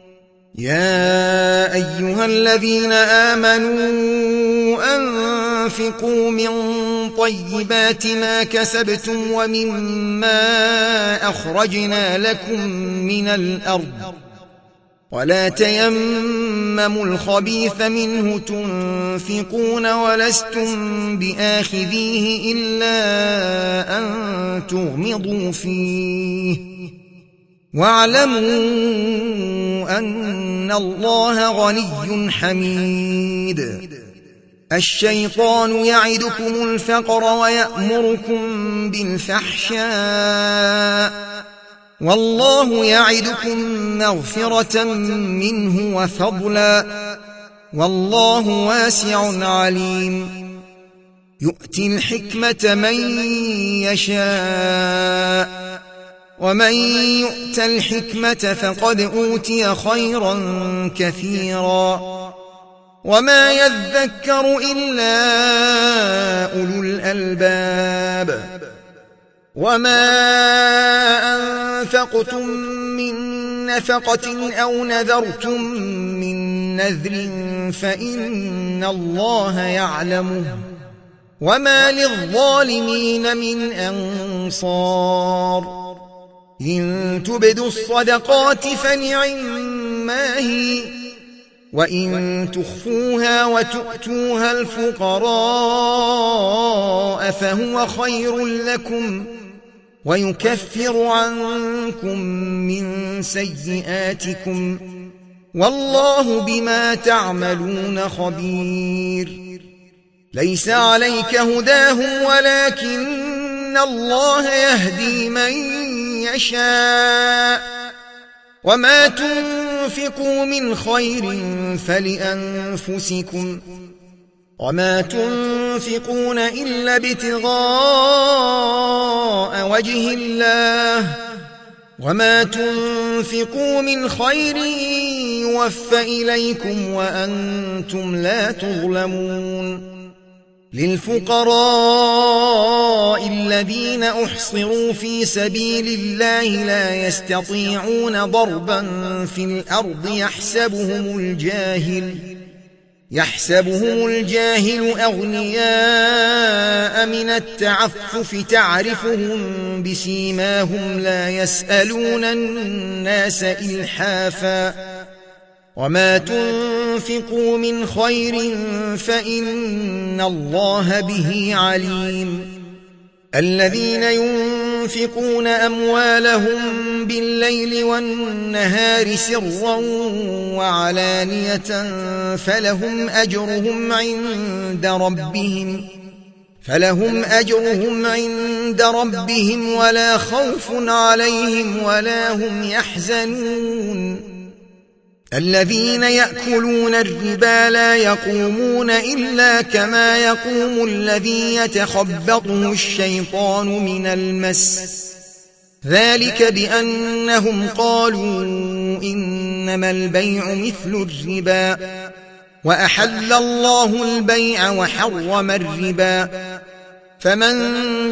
يا أيها الذين آمنوا أنفقوا من طيبات ما كسبتم ومما أخرجنا لكم من الأرض ولا تيمموا الخبيث منه تنفقون ولستم بآخذيه إلا أن تغمضوا فيه واعلموا أن الله غني حميد. الشيطان يعدكم الفقر ويأمركم بالفحشاء والله يعدكم مغفرة منه وفضلا والله واسع عليم. يؤتي الحكمة من يشاء ومن يؤت الحكمة فقد أوتي خيرا كثيرا وما يذكر إلا أولو الألباب. وما أنفقتم من نفقة أو نذرتم من نذر فإن الله يعلمه وما للظالمين من أنصار. إن تبدوا الصدقات فنعما هي وإن تخفوها وتؤتوها الفقراء فهو خير لكم ويكفر عنكم من سيئاتكم والله بما تعملون خبير. ليس عليك هداهم ولكن الله يهدي من يشاء وما تنفقوا من خير فلأنفسكم وما تنفقون إلا ابتغاء وجه الله وما تنفقوا من خير يوفى إليكم وأنتم لا تظلمون للفقراء الذين أحصروا في سبيل الله لا يستطيعون ضربا في الأرض يحسبهم الجاهل يحسبهم الجاهل أغنياء من التعفف تعرفهم بسيماهم لا يسألون الناس إلحافا وما تنفقوا من خير فإن الله به عليم الذين ينفقون أموالهم بالليل والنهار سرا وعلانية فلهم أجرهم عند ربهم فلهم أجرهم عند ربهم ولا خوف عليهم ولا هم يحزنون الذين يأكلون الربا لا يقومون إلا كما يقوم الذي يتخبطه الشيطان من المس ذلك بأنهم قالوا إنما البيع مثل الربا وأحل الله البيع وحرم الربا فمن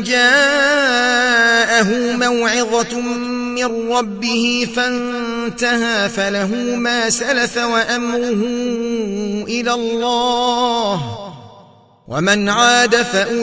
جاءه موعظة من ربه فانتهى فله ما سلف وأمره إلى الله ومن عاد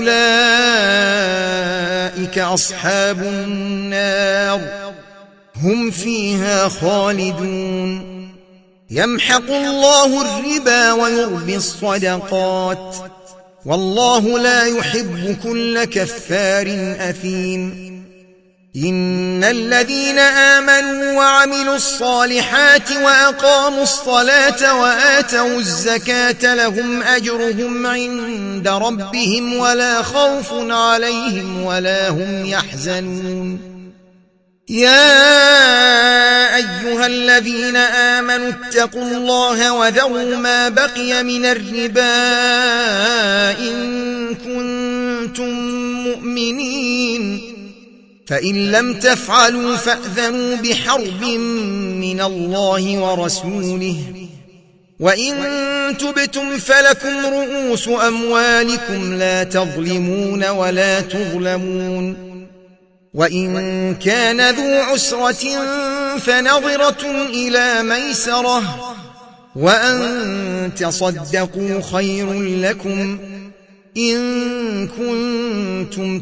فأولئك أصحاب النار هم فيها خالدون يمحق الله الربا ويربي الصدقات والله لا يحب كل كفار أثيم إن الذين آمنوا وعملوا الصالحات وأقاموا الصلاة وآتوا الزكاة لهم أجرهم عند ربهم ولا خوف عليهم ولا هم يحزنون يا أيها الذين آمنوا اتقوا الله وذروا ما بقي من الربا إن كنتم مؤمنين فإن لم تفعلوا فأذنوا بحرب من الله ورسوله وإن تبتم فلكم رؤوس أموالكم لا تظلمون ولا تظلمون وإن كان ذو عسرة فنظرة إلى ميسرة وأن تصدقوا خير لكم إن كنتم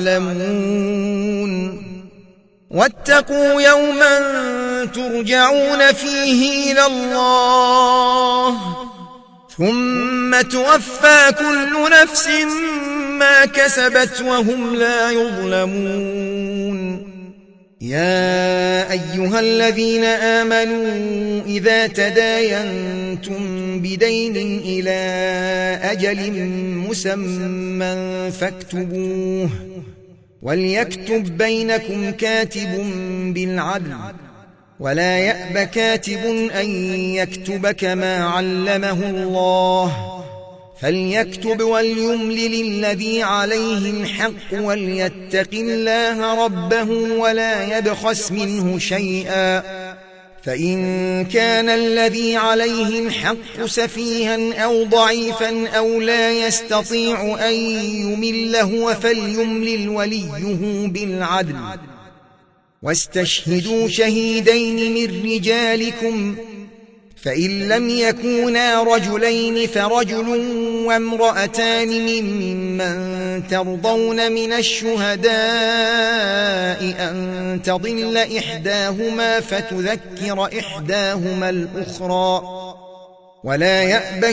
تعلمون واتقوا يوما ترجعون فيه إلى الله ثم توفى كل نفس ما كسبت وهم لا يظلمون يا أيها الذين آمنوا إذا تداينتم بدين إلى أجل مسمى فاكتبوه وليكتب بينكم كاتب بالعدل ولا يأب كاتب أن يكتب كما علمه الله فليكتب وليملل الذي عليه الحق وليتق الله ربه ولا يبخس منه شيئا فإن كان الذي عليه الحق سفيها أو ضعيفا أو لا يستطيع أن يمله فليملل وليه بالعدل واستشهدوا شهيدين من رجالكم فإن لم يكونا رجلين فرجل وامرأتان ممن ترضون من الشهداء أن تضل إحداهما فتذكر إحداهما الأخرى ولا يأبى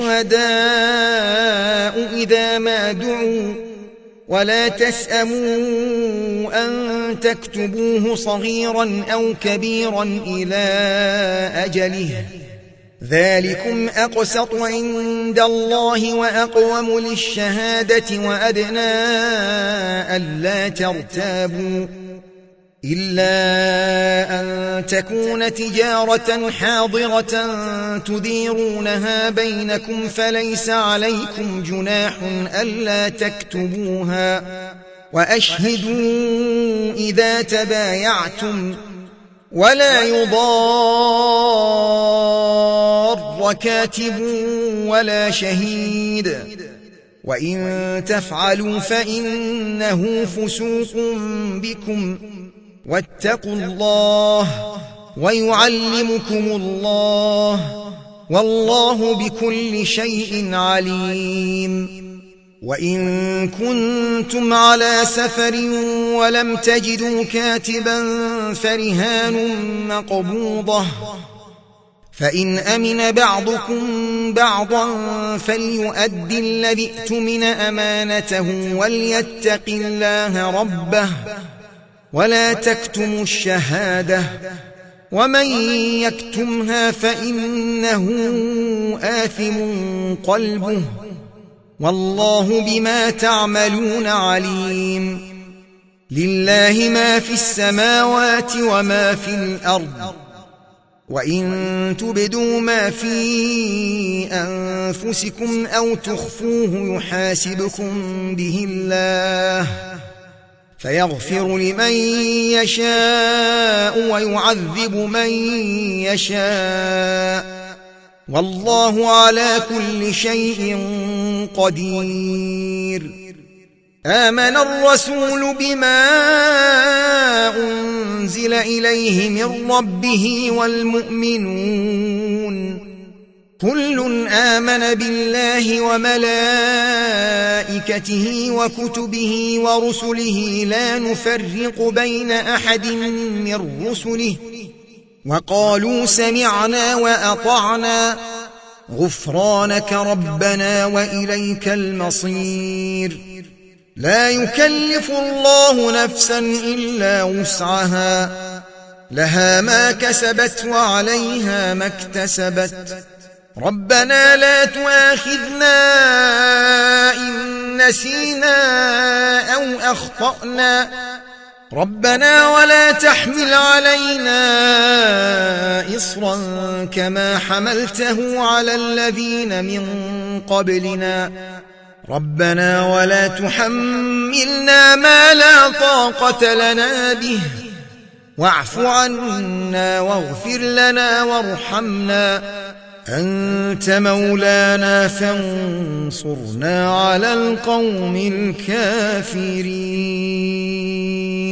الشهداء إذا ما دعوا ولا تسأموا أن تكتبوه صغيرا أو كبيرا إلى أجله ذلكم أقسط عند الله وأقوم للشهادة وأدنى ألا ترتابوا إلا أن تكون تجارة حاضرة تديرونها بينكم فليس عليكم جناح ألا تكتبوها، وأشهدوا إذا تبايعتم، ولا يضار كاتب ولا شهيد، وإن تفعلوا فإنه فسوق بكم، واتقوا الله ويعلمكم الله، والله بكل شيء عليم. وإن كنتم على سفر ولم تجدوا كاتبا فرهان مقبوضة، فإن أمن بعضكم بعضا فليؤد الذي اؤتمن أمانته وليتق الله ربه، ولا تكتموا الشهادة، ومن يكتمها فإنه آثم قلبه، والله بما تعملون عليم. لله ما في السماوات وما في الأرض، وإن تبدوا ما في أنفسكم أو تخفوه يحاسبكم به الله، فيغفر لمن يشاء ويعذب من يشاء، والله على كل شيء قدير. آمن الرسول بما أنزل إليه من ربه والمؤمنون كل آمن بالله وملائكته وكتبه ورسله لا نفرق بين أحد من رسله، وقالوا سمعنا وأطعنا غفرانك ربنا وإليك المصير. لا يكلف الله نفسا إلا وسعها، لها ما كسبت وعليها ما اكتسبت. ربنا لا تؤاخذنا إن نسينا أو أخطأنا، ربنا ولا تحمل علينا إصرا كما حملته على الذين من قبلنا، ربنا ولا تحملنا ما لا طاقة لنا به، واعف عنا واغفر لنا وارحمنا، أنت مولانا فانصرنا على القوم الكافرين.